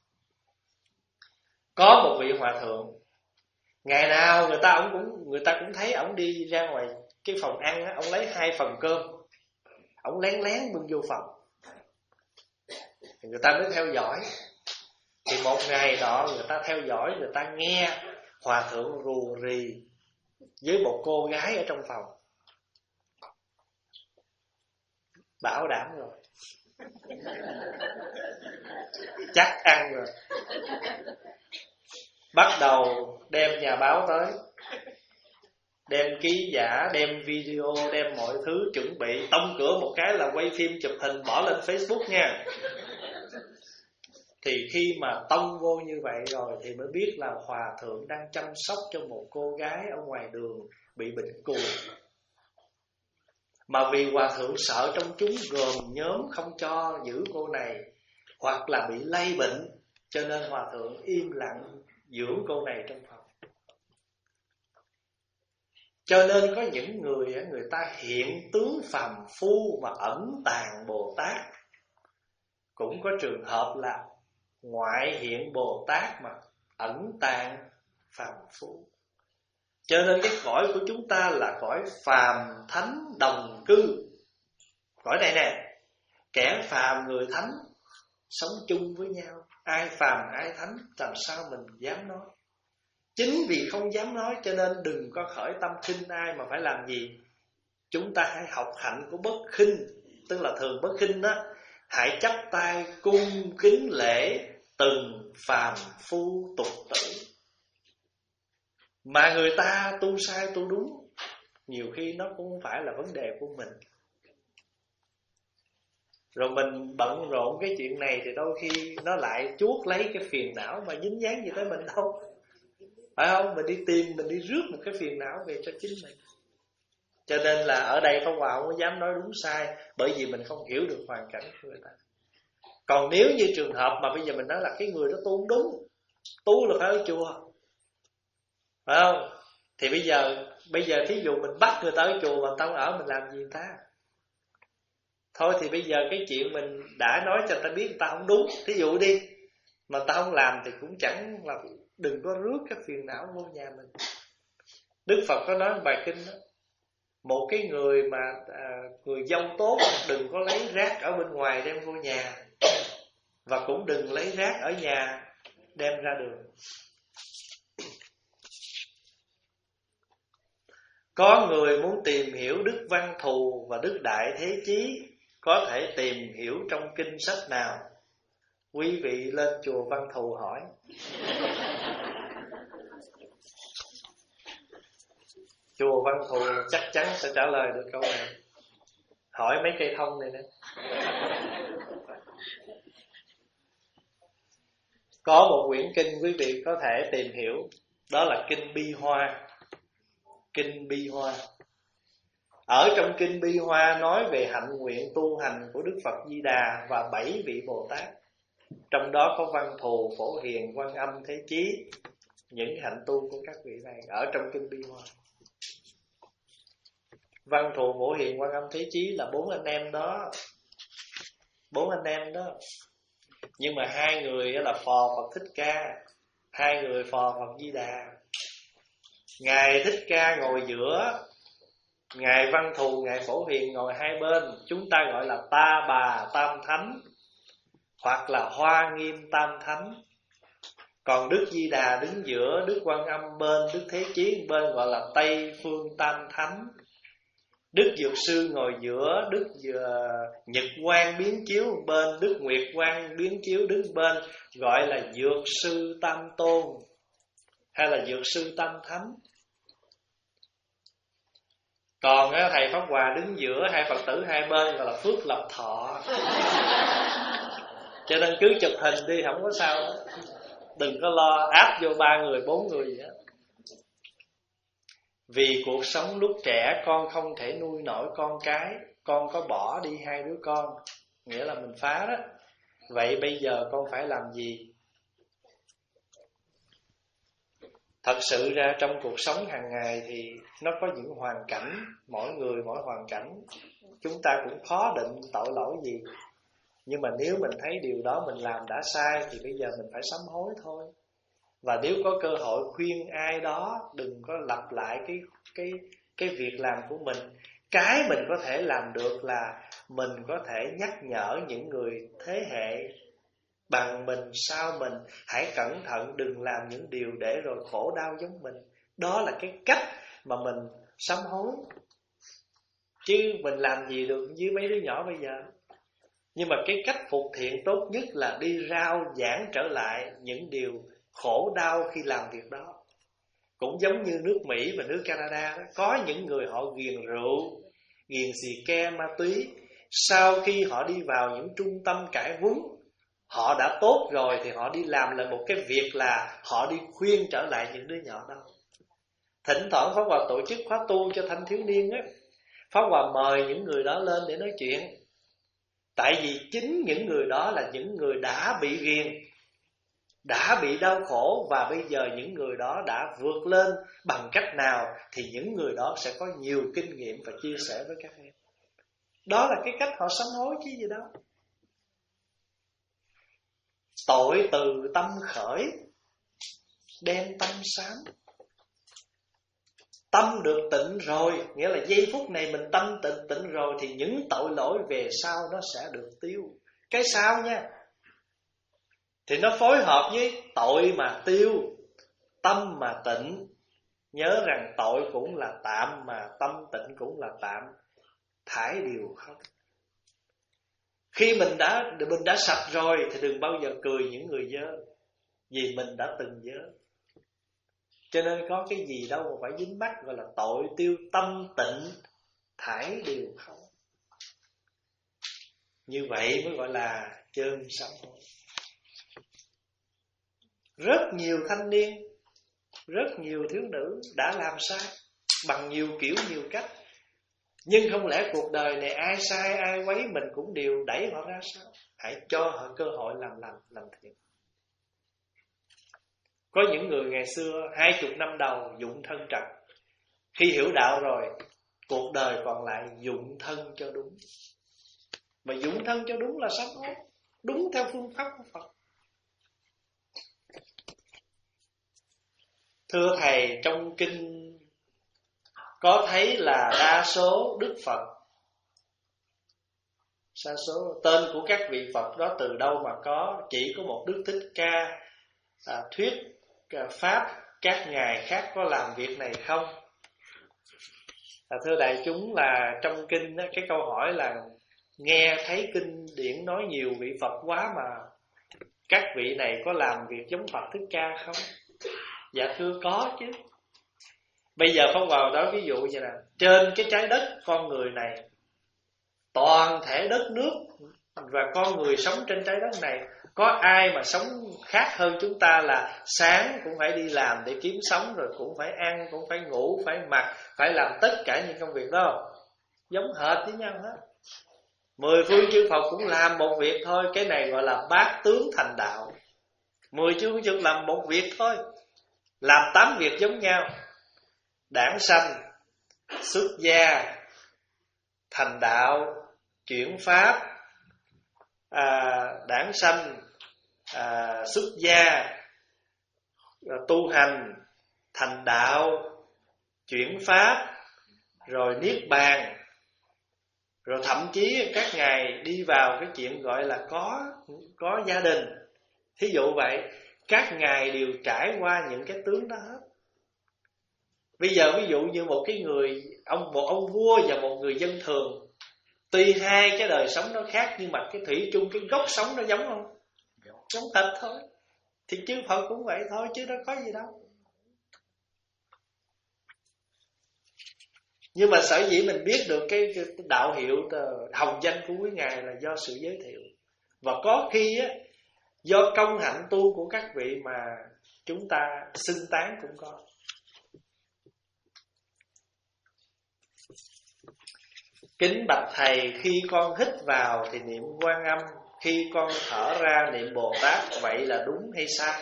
có một vị hòa thượng, ngày nào người ta ông cũng người ta cũng thấy ông đi ra ngoài cái phòng ăn á, ông lấy hai phần cơm, ông lén lén bưng vô phòng, thì người ta mới theo dõi. Thì một ngày đó người ta theo dõi, người ta nghe hòa thượng rù rì với một cô gái ở trong phòng. Bảo đảm rồi, chắc ăn rồi. Bắt đầu đem nhà báo tới, đem ký giả, đem video, đem mọi thứ, chuẩn bị tông cửa một cái là quay phim chụp hình bỏ lên Facebook nha. Thì khi mà tông vô như vậy rồi thì mới biết là hòa thượng đang chăm sóc cho một cô gái ở ngoài đường bị bệnh cùi. Mà vì hòa thượng sợ trong chúng gồm nhóm không cho giữ cô này, hoặc là bị lây bệnh, cho nên hòa thượng im lặng dưỡng cô này trong phòng. Cho nên có những người người ta hiện tướng phàm phu mà ẩn tàng Bồ Tát. Cũng có trường hợp là ngoại hiện Bồ Tát mà ẩn tàng phàm phu. Cho nên cái cõi của chúng ta là cõi phàm thánh đồng cư. Cõi này nè, kẻ phàm người thánh sống chung với nhau. Ai phàm ai thánh, làm sao mình dám nói. Chính vì không dám nói cho nên đừng có khởi tâm khinh ai, mà phải làm gì? Chúng ta hãy học hạnh của bất khinh. Tức là thường bất khinh đó, hãy chắp tay cung kính lễ từng phàm phu tục tử. Mà người ta tu sai tu đúng, nhiều khi nó cũng không phải là vấn đề của mình. Rồi mình bận rộn cái chuyện này thì đôi khi nó lại chuốt lấy cái phiền não mà dính dáng gì tới mình đâu. Phải không? Mình đi tìm, mình đi rước một cái phiền não về cho chính mình. Cho nên là ở đây Pháp Hòa không có dám nói đúng sai, bởi vì mình không hiểu được hoàn cảnh của người ta. Còn nếu như trường hợp mà bây giờ mình nói là cái người đó tu không đúng, tu là phải ở chùa, phải không? Thì bây giờ Bây giờ thí dụ mình bắt người ta ở chùa mà người ta không ở, mình làm gì người ta? Thôi thì bây giờ cái chuyện mình đã nói cho người ta biết người ta không đúng. Thí dụ đi, Mà ta không làm thì cũng chẳng là, đừng có rước cái phiền não vô nhà mình. Đức Phật có nói bài kinh đó, một cái người mà à, người dâu tốt đừng có lấy rác ở bên ngoài đem vô nhà, và cũng đừng lấy rác ở nhà đem ra đường. Có người muốn tìm hiểu Đức Văn Thù và Đức Đại Thế Chí, có thể tìm hiểu trong kinh sách nào? Quý vị lên chùa Văn Thù hỏi. Chùa Văn Thù chắc chắn sẽ trả lời được câu này. Hỏi mấy cây thông này nè. Có một quyển kinh quý vị có thể tìm hiểu, đó là Kinh Bi Hoa. Kinh Bi Hoa. Ở trong Kinh Bi Hoa nói về hạnh nguyện tu hành của Đức Phật Di Đà và bảy vị Bồ Tát. Trong đó có Văn Thù, Phổ Hiền, Quan Âm, Thế Chí. Những hạnh tu của các vị này ở trong Kinh Bi Hoa. Văn Thù, Phổ Hiền, Quan Âm, Thế Chí là bốn anh em đó. Bốn anh em đó. Nhưng mà hai người là phò Phật Thích Ca, hai người phò Phật Di Đà. Ngài Thích Ca ngồi giữa, Ngài Văn Thù, Ngài Phổ Hiền ngồi hai bên. Chúng ta gọi là Ta Bà Tam Thánh, hoặc là Hoa Nghiêm Tam Thánh. Còn Đức Di Đà đứng giữa, Đức Quan Âm bên, Đức Thế Chí bên, gọi là Tây Phương Tam Thánh. Đức Dược Sư ngồi giữa, Đức Nhật Quang biến chiếu bên, Đức Nguyệt Quang biến chiếu đứng bên, gọi là Dược Sư Tam Tôn, hay là Dược Sư Tam Thánh. Còn thầy Pháp Hòa đứng giữa, hai Phật tử hai bên, gọi là Phước Lập Thọ. Cho nên cứ chụp hình đi, không có sao đó. Đừng có lo áp vô ba người, bốn người gì hết. Vì cuộc sống lúc trẻ con không thể nuôi nổi con cái, con có bỏ đi hai đứa con, nghĩa là mình phá đó. Vậy bây giờ con phải làm gì? Thật sự ra trong cuộc sống hàng ngày thì nó có những hoàn cảnh, mỗi người mỗi hoàn cảnh. Chúng ta cũng khó định tội lỗi gì. Nhưng mà nếu mình thấy điều đó mình làm đã sai thì bây giờ mình phải sám hối thôi. Và nếu có cơ hội khuyên ai đó, đừng có lặp lại cái, cái, cái việc làm của mình. Cái mình có thể làm được là mình có thể nhắc nhở những người thế hệ bằng mình, sau mình, hãy cẩn thận đừng làm những điều để rồi khổ đau giống mình. Đó là cái cách mà mình sám hối. Chứ mình làm gì được với mấy đứa nhỏ bây giờ. Nhưng mà cái cách phục thiện tốt nhất là đi rao giảng trở lại những điều khổ đau khi làm việc đó. Cũng giống như nước Mỹ và nước Canada đó, có những người họ ghiền rượu, ghiền xì ke, ma túy. Sau khi họ đi vào những trung tâm cải huấn, họ đã tốt rồi thì họ đi làm là một cái việc là họ đi khuyên trở lại những đứa nhỏ đó. Thỉnh thoảng Pháp Hòa tổ chức khóa tu cho thanh thiếu niên á, Pháp Hòa mời những người đó lên để nói chuyện. Tại vì chính những người đó là những người đã bị ghiền, đã bị đau khổ, và bây giờ những người đó đã vượt lên bằng cách nào thì những người đó sẽ có nhiều kinh nghiệm và chia sẻ với các em. Đó là cái cách họ sám hối chứ gì đó. Tội từ tâm khởi, đem tâm sáng. Tâm được tịnh rồi, nghĩa là giây phút này mình tâm tịnh tịnh rồi thì những tội lỗi về sau nó sẽ được tiêu. Cái sau nha, thì nó phối hợp với tội mà tiêu, tâm mà tịnh. Nhớ rằng tội cũng là tạm, mà tâm tịnh cũng là tạm. Thải điều không. Khi mình đã mình đã sạch rồi thì đừng bao giờ cười những người dơ, vì mình đã từng dơ. Cho nên có cái gì đâu mà phải dính mắc, gọi là tội tiêu tâm tịnh, thải điều không. Như vậy mới gọi là chân sám hối. Rất nhiều thanh niên, rất nhiều thiếu nữ đã làm sai bằng nhiều kiểu nhiều cách. Nhưng không lẽ cuộc đời này ai sai ai quấy mình cũng đều đẩy họ ra sao? Hãy cho họ cơ hội làm làm làm thiện. Có những người ngày xưa hai chục năm đầu dụng thân trật, khi hiểu đạo rồi, cuộc đời còn lại dụng thân cho đúng. Mà dụng thân cho đúng là sám hối, đúng theo phương pháp của Phật. Thưa Thầy, trong kinh có thấy là đa số Đức Phật, đa số tên của các vị Phật đó từ đâu mà có? Chỉ có một Đức Thích Ca à, thuyết à, Pháp, các ngài khác có làm việc này không? À, thưa đại chúng, là trong kinh đó, cái câu hỏi là nghe thấy kinh điển nói nhiều vị Phật quá mà các vị này có làm việc giống Phật Thích Ca không? Dạ thưa có chứ. Bây giờ Pháp Hòa đó ví dụ như là trên cái trái đất con người này, toàn thể đất nước và con người sống trên trái đất này, có ai mà sống khác hơn chúng ta là sáng cũng phải đi làm để kiếm sống, rồi cũng phải ăn, cũng phải ngủ, phải mặc, phải làm tất cả những công việc đó, giống hệt với nhau hết. Mười phương chư Phật cũng làm một việc thôi. Cái này gọi là bát tướng thành đạo. Mười phương chư làm một việc thôi, làm tám việc giống nhau: đản sanh, xuất gia, thành đạo, chuyển pháp. à, Đản sanh, à, xuất gia, tu hành, thành đạo, chuyển pháp, rồi niết bàn. Rồi thậm chí các ngài đi vào cái chuyện gọi là có có gia đình. Thí dụ vậy, các ngài đều trải qua những cái tướng đó hết. Bây giờ ví dụ như một cái người ông một ông vua và một người dân thường, tuy hai cái đời sống nó khác nhưng mà cái thủy chung, cái gốc sống nó giống không? Giống hệt thôi. Thì chư Phật cũng vậy thôi chứ nó có gì đâu. Nhưng mà sở dĩ mình biết được cái, cái đạo hiệu hồng danh của quý ngài là do sự giới thiệu. Và có khi á, do công hạnh tu của các vị mà chúng ta xưng tán cũng có. Kính bạch Thầy, khi con hít vào thì niệm Quan Âm, khi con thở ra niệm Bồ Tát, vậy là đúng hay sai?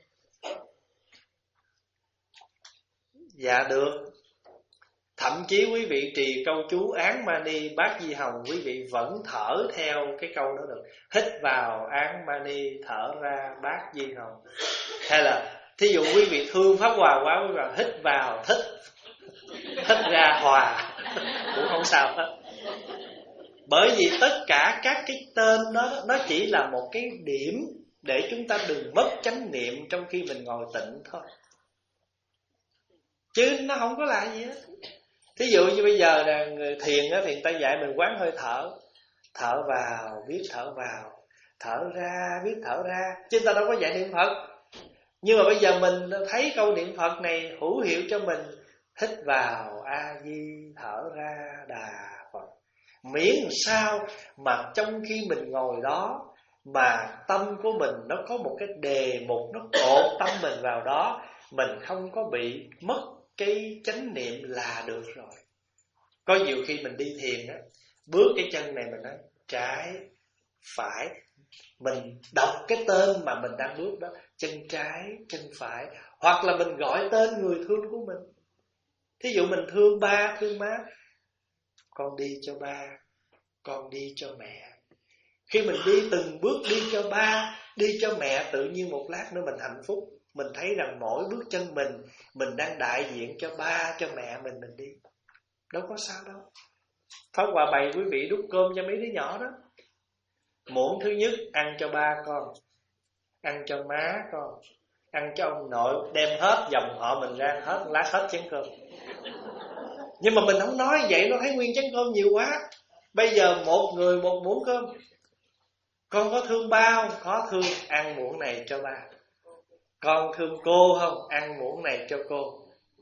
Dạ được. Thậm chí quý vị trì câu chú Án Mani Bát Di Hồng, quý vị vẫn thở theo cái câu đó được. Hít vào Án Mani, thở ra Bát Di Hồng. Hay là thí dụ quý vị thương Pháp Hòa quá, quý vị hít vào thích, hít ra hòa, cũng không sao hết. Bởi vì tất cả các cái tên đó, nó chỉ là một cái điểm để chúng ta đừng mất chánh niệm trong khi mình ngồi tịnh thôi, chứ nó không có là gì hết. Thí dụ như bây giờ là người thiền á, thì người ta dạy mình quán hơi thở. Thở vào, biết thở vào, thở ra, biết thở ra, chứ người ta đâu có dạy niệm Phật. Nhưng mà bây giờ mình thấy câu niệm Phật này hữu hiệu cho mình. Hít vào A-di, thở ra Đà Phật. Miễn sao mà trong khi mình ngồi đó mà tâm của mình nó có một cái đề mục, nó cột tâm mình vào đó, mình không có bị mất cái chánh niệm là được rồi. Có nhiều khi mình đi thiền á, bước cái chân này mình nói trái, phải, mình đọc cái tên mà mình đang bước đó, chân trái, chân phải, hoặc là mình gọi tên người thương của mình. Thí dụ mình thương ba, thương má, con đi cho ba, con đi cho mẹ. Khi mình đi từng bước đi cho ba, đi cho mẹ, tự nhiên một lát nữa mình hạnh phúc. Mình thấy rằng mỗi bước chân mình, mình đang đại diện cho ba, cho mẹ mình, mình đi. Đâu có sao đâu. Pháp Hòa bày quý vị đút cơm cho mấy đứa nhỏ đó. Muỗng thứ nhất ăn cho ba con, ăn cho má con, ăn cho ông nội, đem hết dòng họ mình ra, hết lát hết chén cơm. Nhưng mà mình không nói vậy, nó thấy nguyên chén cơm nhiều quá. Bây giờ một người một muỗng cơm. Con có thương ba không? Có thương, ăn muỗng này cho ba. Con thương cô không? Ăn muỗng này cho cô.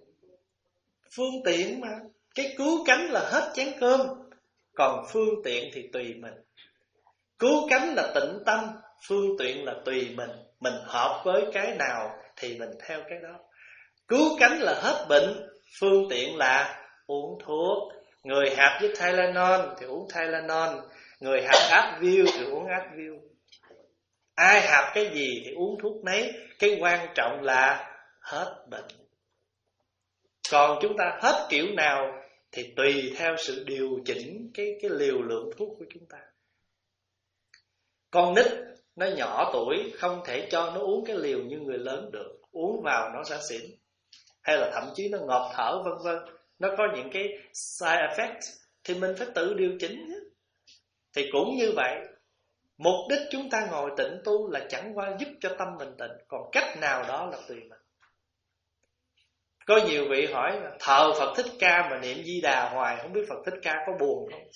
Phương tiện mà. Cái cứu cánh là hết chén cơm. Còn phương tiện thì tùy mình. Cứu cánh là tịnh tâm, phương tiện là tùy mình. Mình hợp với cái nào thì mình theo cái đó. Cứu cánh là hết bệnh, phương tiện là uống thuốc. Người hạp với Tylenol thì uống Tylenol, người hạp Advil thì uống Advil. Ai hạp cái gì thì uống thuốc nấy. Cái quan trọng là hết bệnh. Còn chúng ta hết kiểu nào thì tùy theo sự điều chỉnh cái, cái liều lượng thuốc của chúng ta. Con nít nó nhỏ tuổi, không thể cho nó uống cái liều như người lớn được. Uống vào nó sẽ xỉn. hay là thậm chí nó ngọt thở vân vân, nó có những cái side effect, thì mình phải tự điều chỉnh. Thì cũng như vậy, mục đích chúng ta ngồi tịnh tu là chẳng qua giúp cho tâm mình tịnh, còn cách nào đó là tùy mình. Có nhiều vị hỏi thờ Phật Thích Ca mà niệm Di Đà hoài, không biết Phật Thích Ca có buồn không?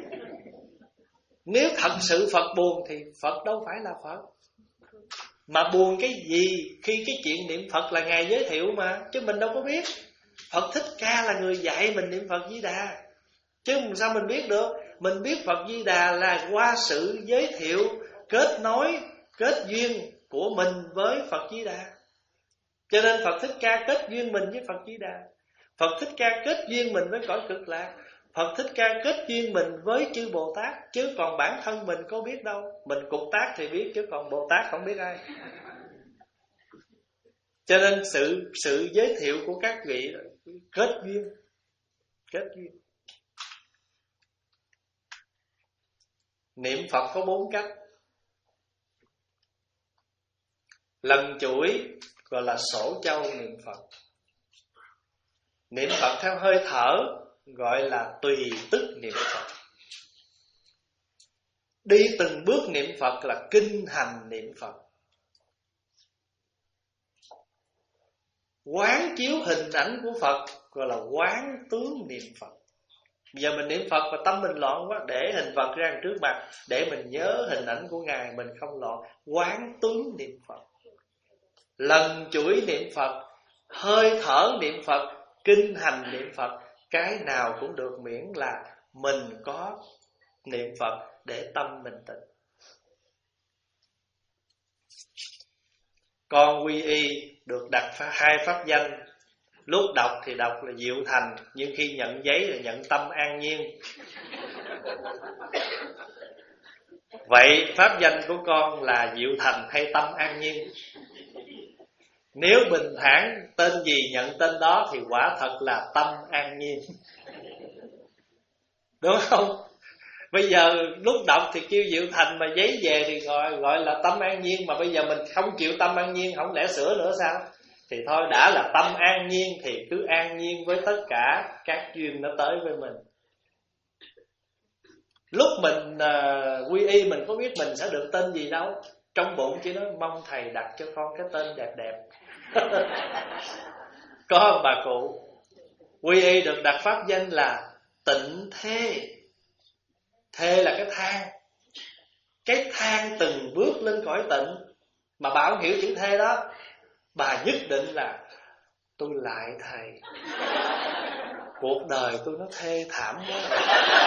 Nếu thật sự Phật buồn thì Phật đâu phải là Phật. Mà buồn cái gì khi cái chuyện niệm Phật là Ngài giới thiệu mà, chứ mình đâu có biết. Phật Thích Ca là người dạy mình niệm Phật Di Đà, chứ sao mình biết được? Mình biết Phật Di Đà là qua sự giới thiệu, kết nối, kết duyên của mình với Phật Di Đà. Cho nên Phật Thích Ca kết duyên mình với Phật Di Đà. Phật Thích Ca kết duyên mình với cõi Cực Lạc. Phật Thích Ca kết duyên mình với chư Bồ Tát. Chứ còn bản thân mình có biết đâu. Mình cục tác thì biết, chứ còn Bồ Tát không biết ai. Cho nên sự sự giới thiệu của các vị kết duyên. Kết duyên. Niệm Phật có bốn cách. Lần chuỗi gọi là sổ châu niệm Phật. Niệm Phật theo hơi thở gọi là tùy tức niệm Phật. Đi từng bước niệm Phật là kinh hành niệm Phật. Quán chiếu hình ảnh của Phật gọi là quán tướng niệm Phật. Bây giờ mình niệm Phật và tâm mình loạn quá, để hình Phật ra trước mặt, để mình nhớ hình ảnh của Ngài, mình không loạn. Quán tướng niệm Phật. Lần chuỗi niệm Phật, hơi thở niệm Phật, kinh hành niệm Phật, cái nào cũng được miễn là mình có niệm Phật để tâm mình tịnh. Con quy y được đặt hai pháp danh. Lúc đọc thì đọc là Diệu Thành, nhưng khi nhận giấy là nhận Tâm An Nhiên. Vậy pháp danh của con là Diệu Thành hay Tâm An Nhiên? Nếu bình thản tên gì nhận tên đó thì quả thật là Tâm An Nhiên. Đúng không? Bây giờ lúc đọc thì kêu Diệu Thành, mà giấy về thì gọi, gọi là Tâm An Nhiên. Mà bây giờ mình không chịu Tâm An Nhiên, không lẽ sửa nữa sao? Thì thôi, đã là Tâm An Nhiên thì cứ an nhiên với tất cả các duyên nó tới với mình. Lúc mình uh, quy y mình có biết mình sẽ được tên gì đâu. Trong bụng chỉ nói mong thầy đặt cho con cái tên đẹp đẹp. Có ông bà cụ quy y được đặt pháp danh là Tịnh Thê. Thê là cái thang, cái thang từng bước lên cõi tịnh. Mà bà không hiểu chữ thê đó, bà nhất định là tôi lại thầy, cuộc đời tôi nó thê thảm quá,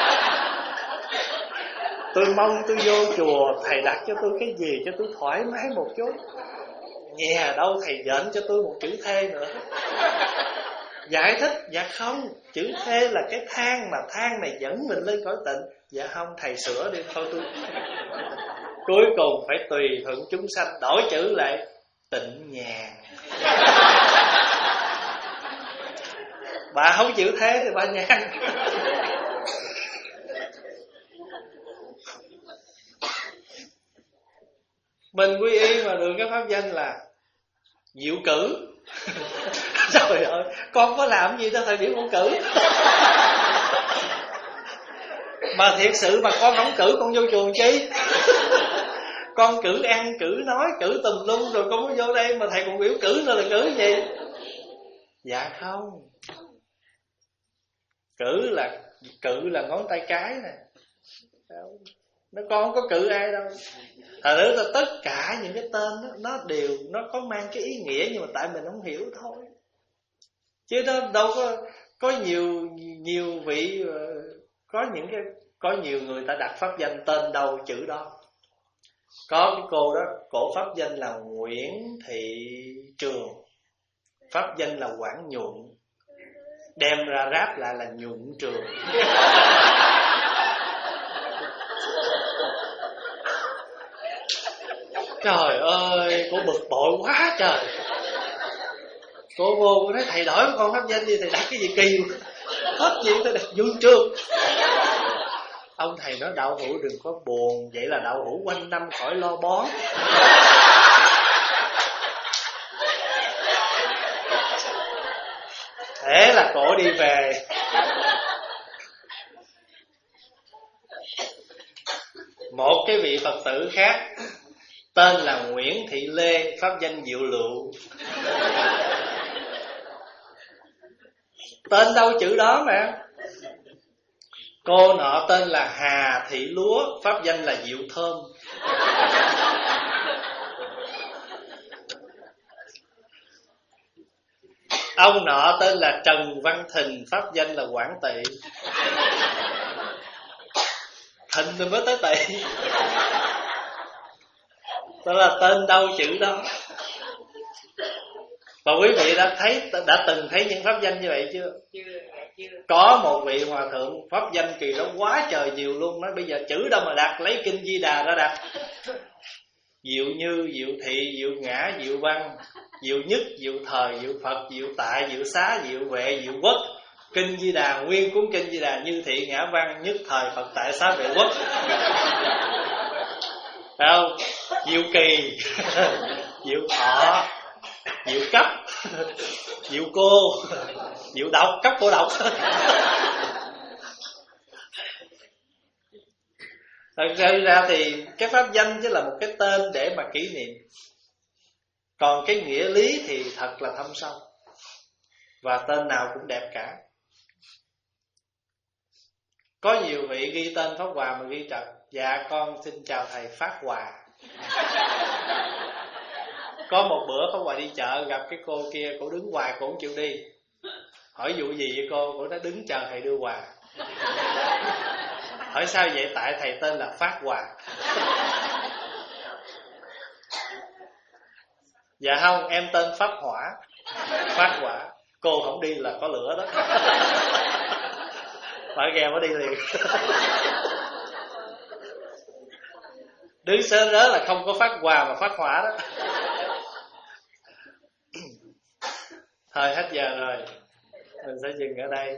tôi mong tôi vô chùa thầy đặt cho tôi cái gì cho tôi thoải mái một chút. Nhà đâu thầy dện cho tôi một chữ thê nữa. Giải thích, dạ không, chữ thê là cái thang, mà thang này dẫn mình lên cõi tịnh. Dạ không, thầy sửa đi, thôi tôi cuối cùng phải tùy thuận chúng sanh, đổi chữ lại Tịnh Nhàn. Bà không chịu thế thì bà nhàn. Mình quy y mà được cái pháp danh là Diệu Cử. Trời ơi, con có làm gì cho thời điểm con cử. Mà thiệt sự mà con không cử con vô chùa chi. Con cử ăn, cử nói, cử tùm lum rồi con mới vô đây. Mà thầy còn biểu cử nữa là cử gì? Dạ không, cử là cử là ngón tay cái nè. Nó con không có cử ai đâu. Thật ra là tất cả những cái tên đó, nó đều nó có mang cái ý nghĩa, nhưng mà tại mình không hiểu thôi. Chứ nó đâu có có nhiều nhiều vị, có những cái có nhiều người ta đặt pháp danh tên đâu chữ đó. Có cái cô đó, cổ pháp danh là Nguyễn Thị Trường, pháp danh là Quảng Nhuận, đem ra ráp lại là Nhuận Trường. Trời ơi, cô bực bội quá trời. Cô vô, cô nói thầy đổi con pháp danh đi, thầy đặt cái gì kỳ hết gì, thầy đặt Nhuận Trường. Ông thầy nói đậu hũ đừng có buồn, vậy là đậu hũ quanh năm khỏi lo bón. Thế là cổ đi về. Một cái vị Phật tử khác tên là Nguyễn Thị Lê, pháp danh Diệu Lựu. Tên đâu chữ đó mà. Cô nọ tên là Hà Thị Lúa, pháp danh là Diệu Thơm. Ông nọ tên là Trần Văn Thình, pháp danh là Quảng Tỵ. Thình rồi mới tới Tỵ. Đó là tên đâu chữ đó. Và quý vị đã thấy, đã từng thấy những pháp danh như vậy chưa? Chưa, chưa. Có một vị hòa thượng pháp danh kỳ đó quá trời nhiều luôn. Nói bây giờ chữ đâu mà đặt, lấy kinh Di Đà ra đặt. Diệu Như, Diệu Thị, Diệu Ngã, Diệu Văn, Diệu Nhất, Diệu Thời, Diệu Phật, Diệu Tại, Diệu Xá, Diệu Vệ, Diệu Quốc. Kinh Di Đà, nguyên cuốn kinh Di Đà, Như Thị, Ngã Văn, Nhất Thời, Phật Tại, Xá, Vệ, Quốc. Phải không? Diệu Kỳ, Diệu Thọ, Diệu Cấp, Diệu Cô, Diệu Độc, cấp cô độc. Thật ra ra thì cái pháp danh chỉ là một cái tên để mà kỷ niệm. Còn cái nghĩa lý thì thật là thâm sâu. Và tên nào cũng đẹp cả. Có nhiều vị ghi tên Pháp Hòa mà ghi trật: dạ con xin chào thầy Phát Hòa. Có một bữa Pháp Hòa đi chợ gặp cái cô kia, cổ đứng hoài, cổ không chịu đi. Hỏi vụ gì vậy cô? Cổ đã đứng chờ thầy đưa quà. Hỏi sao vậy? Tại thầy tên là Phát Hòa. Dạ không, em tên Pháp Hỏa. Phát Hỏa. Cô không đi là có lửa đó. Phải ghe mới đi liền. Đứng sớm đó là không có Phát Hòa mà Phát Hỏa đó. Thôi hết giờ rồi, mình sẽ dừng ở đây.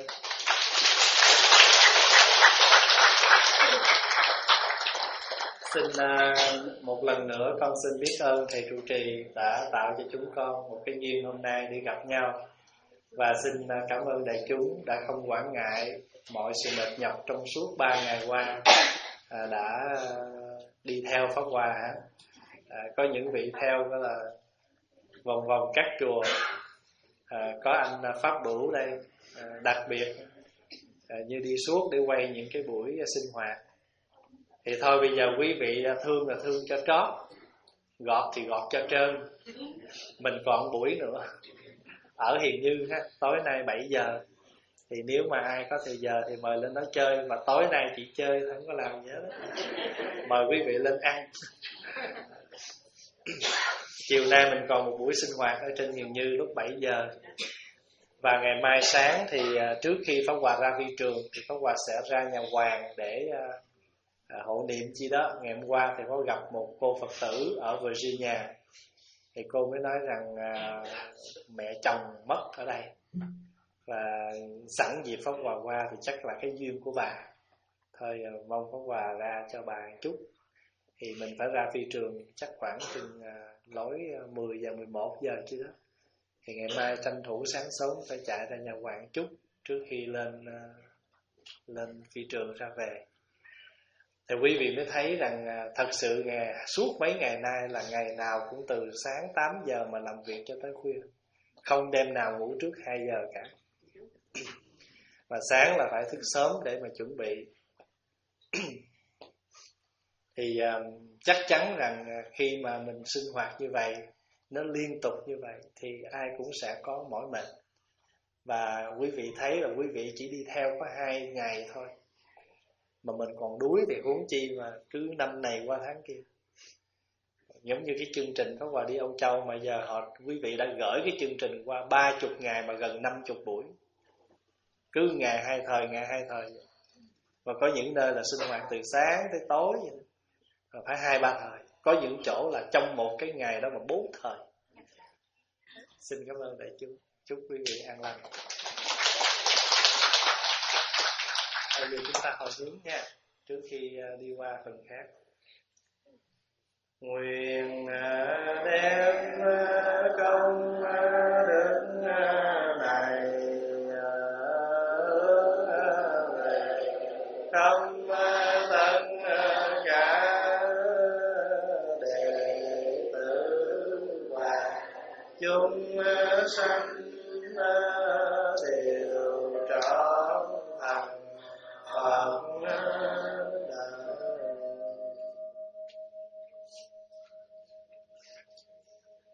Xin uh, một lần nữa con xin biết ơn thầy trụ trì đã tạo cho chúng con một cái duyên hôm nay đi gặp nhau. Và xin uh, cảm ơn đại chúng đã không quản ngại mọi sự mệt nhọc trong suốt ba ngày qua, uh, đã uh, đi theo Pháp Hòa. Uh, có những vị theo đó là vòng vòng các chùa. À, có anh Pháp Bửu đây, à, đặc biệt à, như đi suốt để quay những cái buổi à, sinh hoạt. Thì thôi bây giờ quý vị à, thương là thương cho trót, gọt thì gọt cho trơn. Mình còn buổi nữa ở Hiền Như ha, tối nay bảy giờ. Thì nếu mà ai có thời giờ thì mời lên đó chơi. Mà tối nay chỉ chơi, không có làm gì hết. Mời quý vị lên ăn. Chiều nay mình còn một buổi sinh hoạt ở trên Hiền Như lúc bảy giờ. Và ngày mai sáng thì trước khi Pháp Hòa ra phi trường thì Pháp Hòa sẽ ra nhà Hoàng để uh, hộ niệm chi đó. Ngày hôm qua thì có gặp một cô Phật tử ở Virginia. Thì cô mới nói rằng uh, mẹ chồng mất ở đây. Và sẵn dịp Pháp Hòa qua thì chắc là cái duyên của bà. Thôi uh, mong Pháp Hòa ra cho bà một chút. Thì mình phải ra phi trường chắc khoảng chừng uh, lối mười giờ mười một giờ chứ đó. Thì ngày mai tranh thủ sáng sớm phải chạy ra nhà Hoàng chút trước khi lên uh, lên phi trường ra về. Thì quý vị mới thấy rằng uh, thật sự ngày, suốt mấy ngày nay là ngày nào cũng từ sáng tám giờ mà làm việc cho tới khuya. Không đêm nào ngủ trước hai giờ cả. Và sáng là phải thức sớm để mà chuẩn bị. Thì uh, chắc chắn rằng khi mà mình sinh hoạt như vậy, nó liên tục như vậy, thì ai cũng sẽ có mỏi mệt. Và quý vị thấy là quý vị chỉ đi theo có hai ngày thôi, mà mình còn đuối thì huống chi mà cứ năm này qua tháng kia. Giống như cái chương trình Pháp Hòa đi Âu Châu mà giờ họ quý vị đã gửi cái chương trình qua ba chục ngày mà gần năm chục buổi. Cứ ngày hai thời, ngày hai thời. Và có những nơi là sinh hoạt từ sáng tới tối vậy. Và phải hai ba thời. Có những chỗ là trong một cái ngày đó mà bốn thời. Xin cảm ơn đại chúng. Chúc quý vị an lành. Bây giờ chúng ta hồi hướng nha, trước khi đi qua phần khác. Nguyện đem công đức này se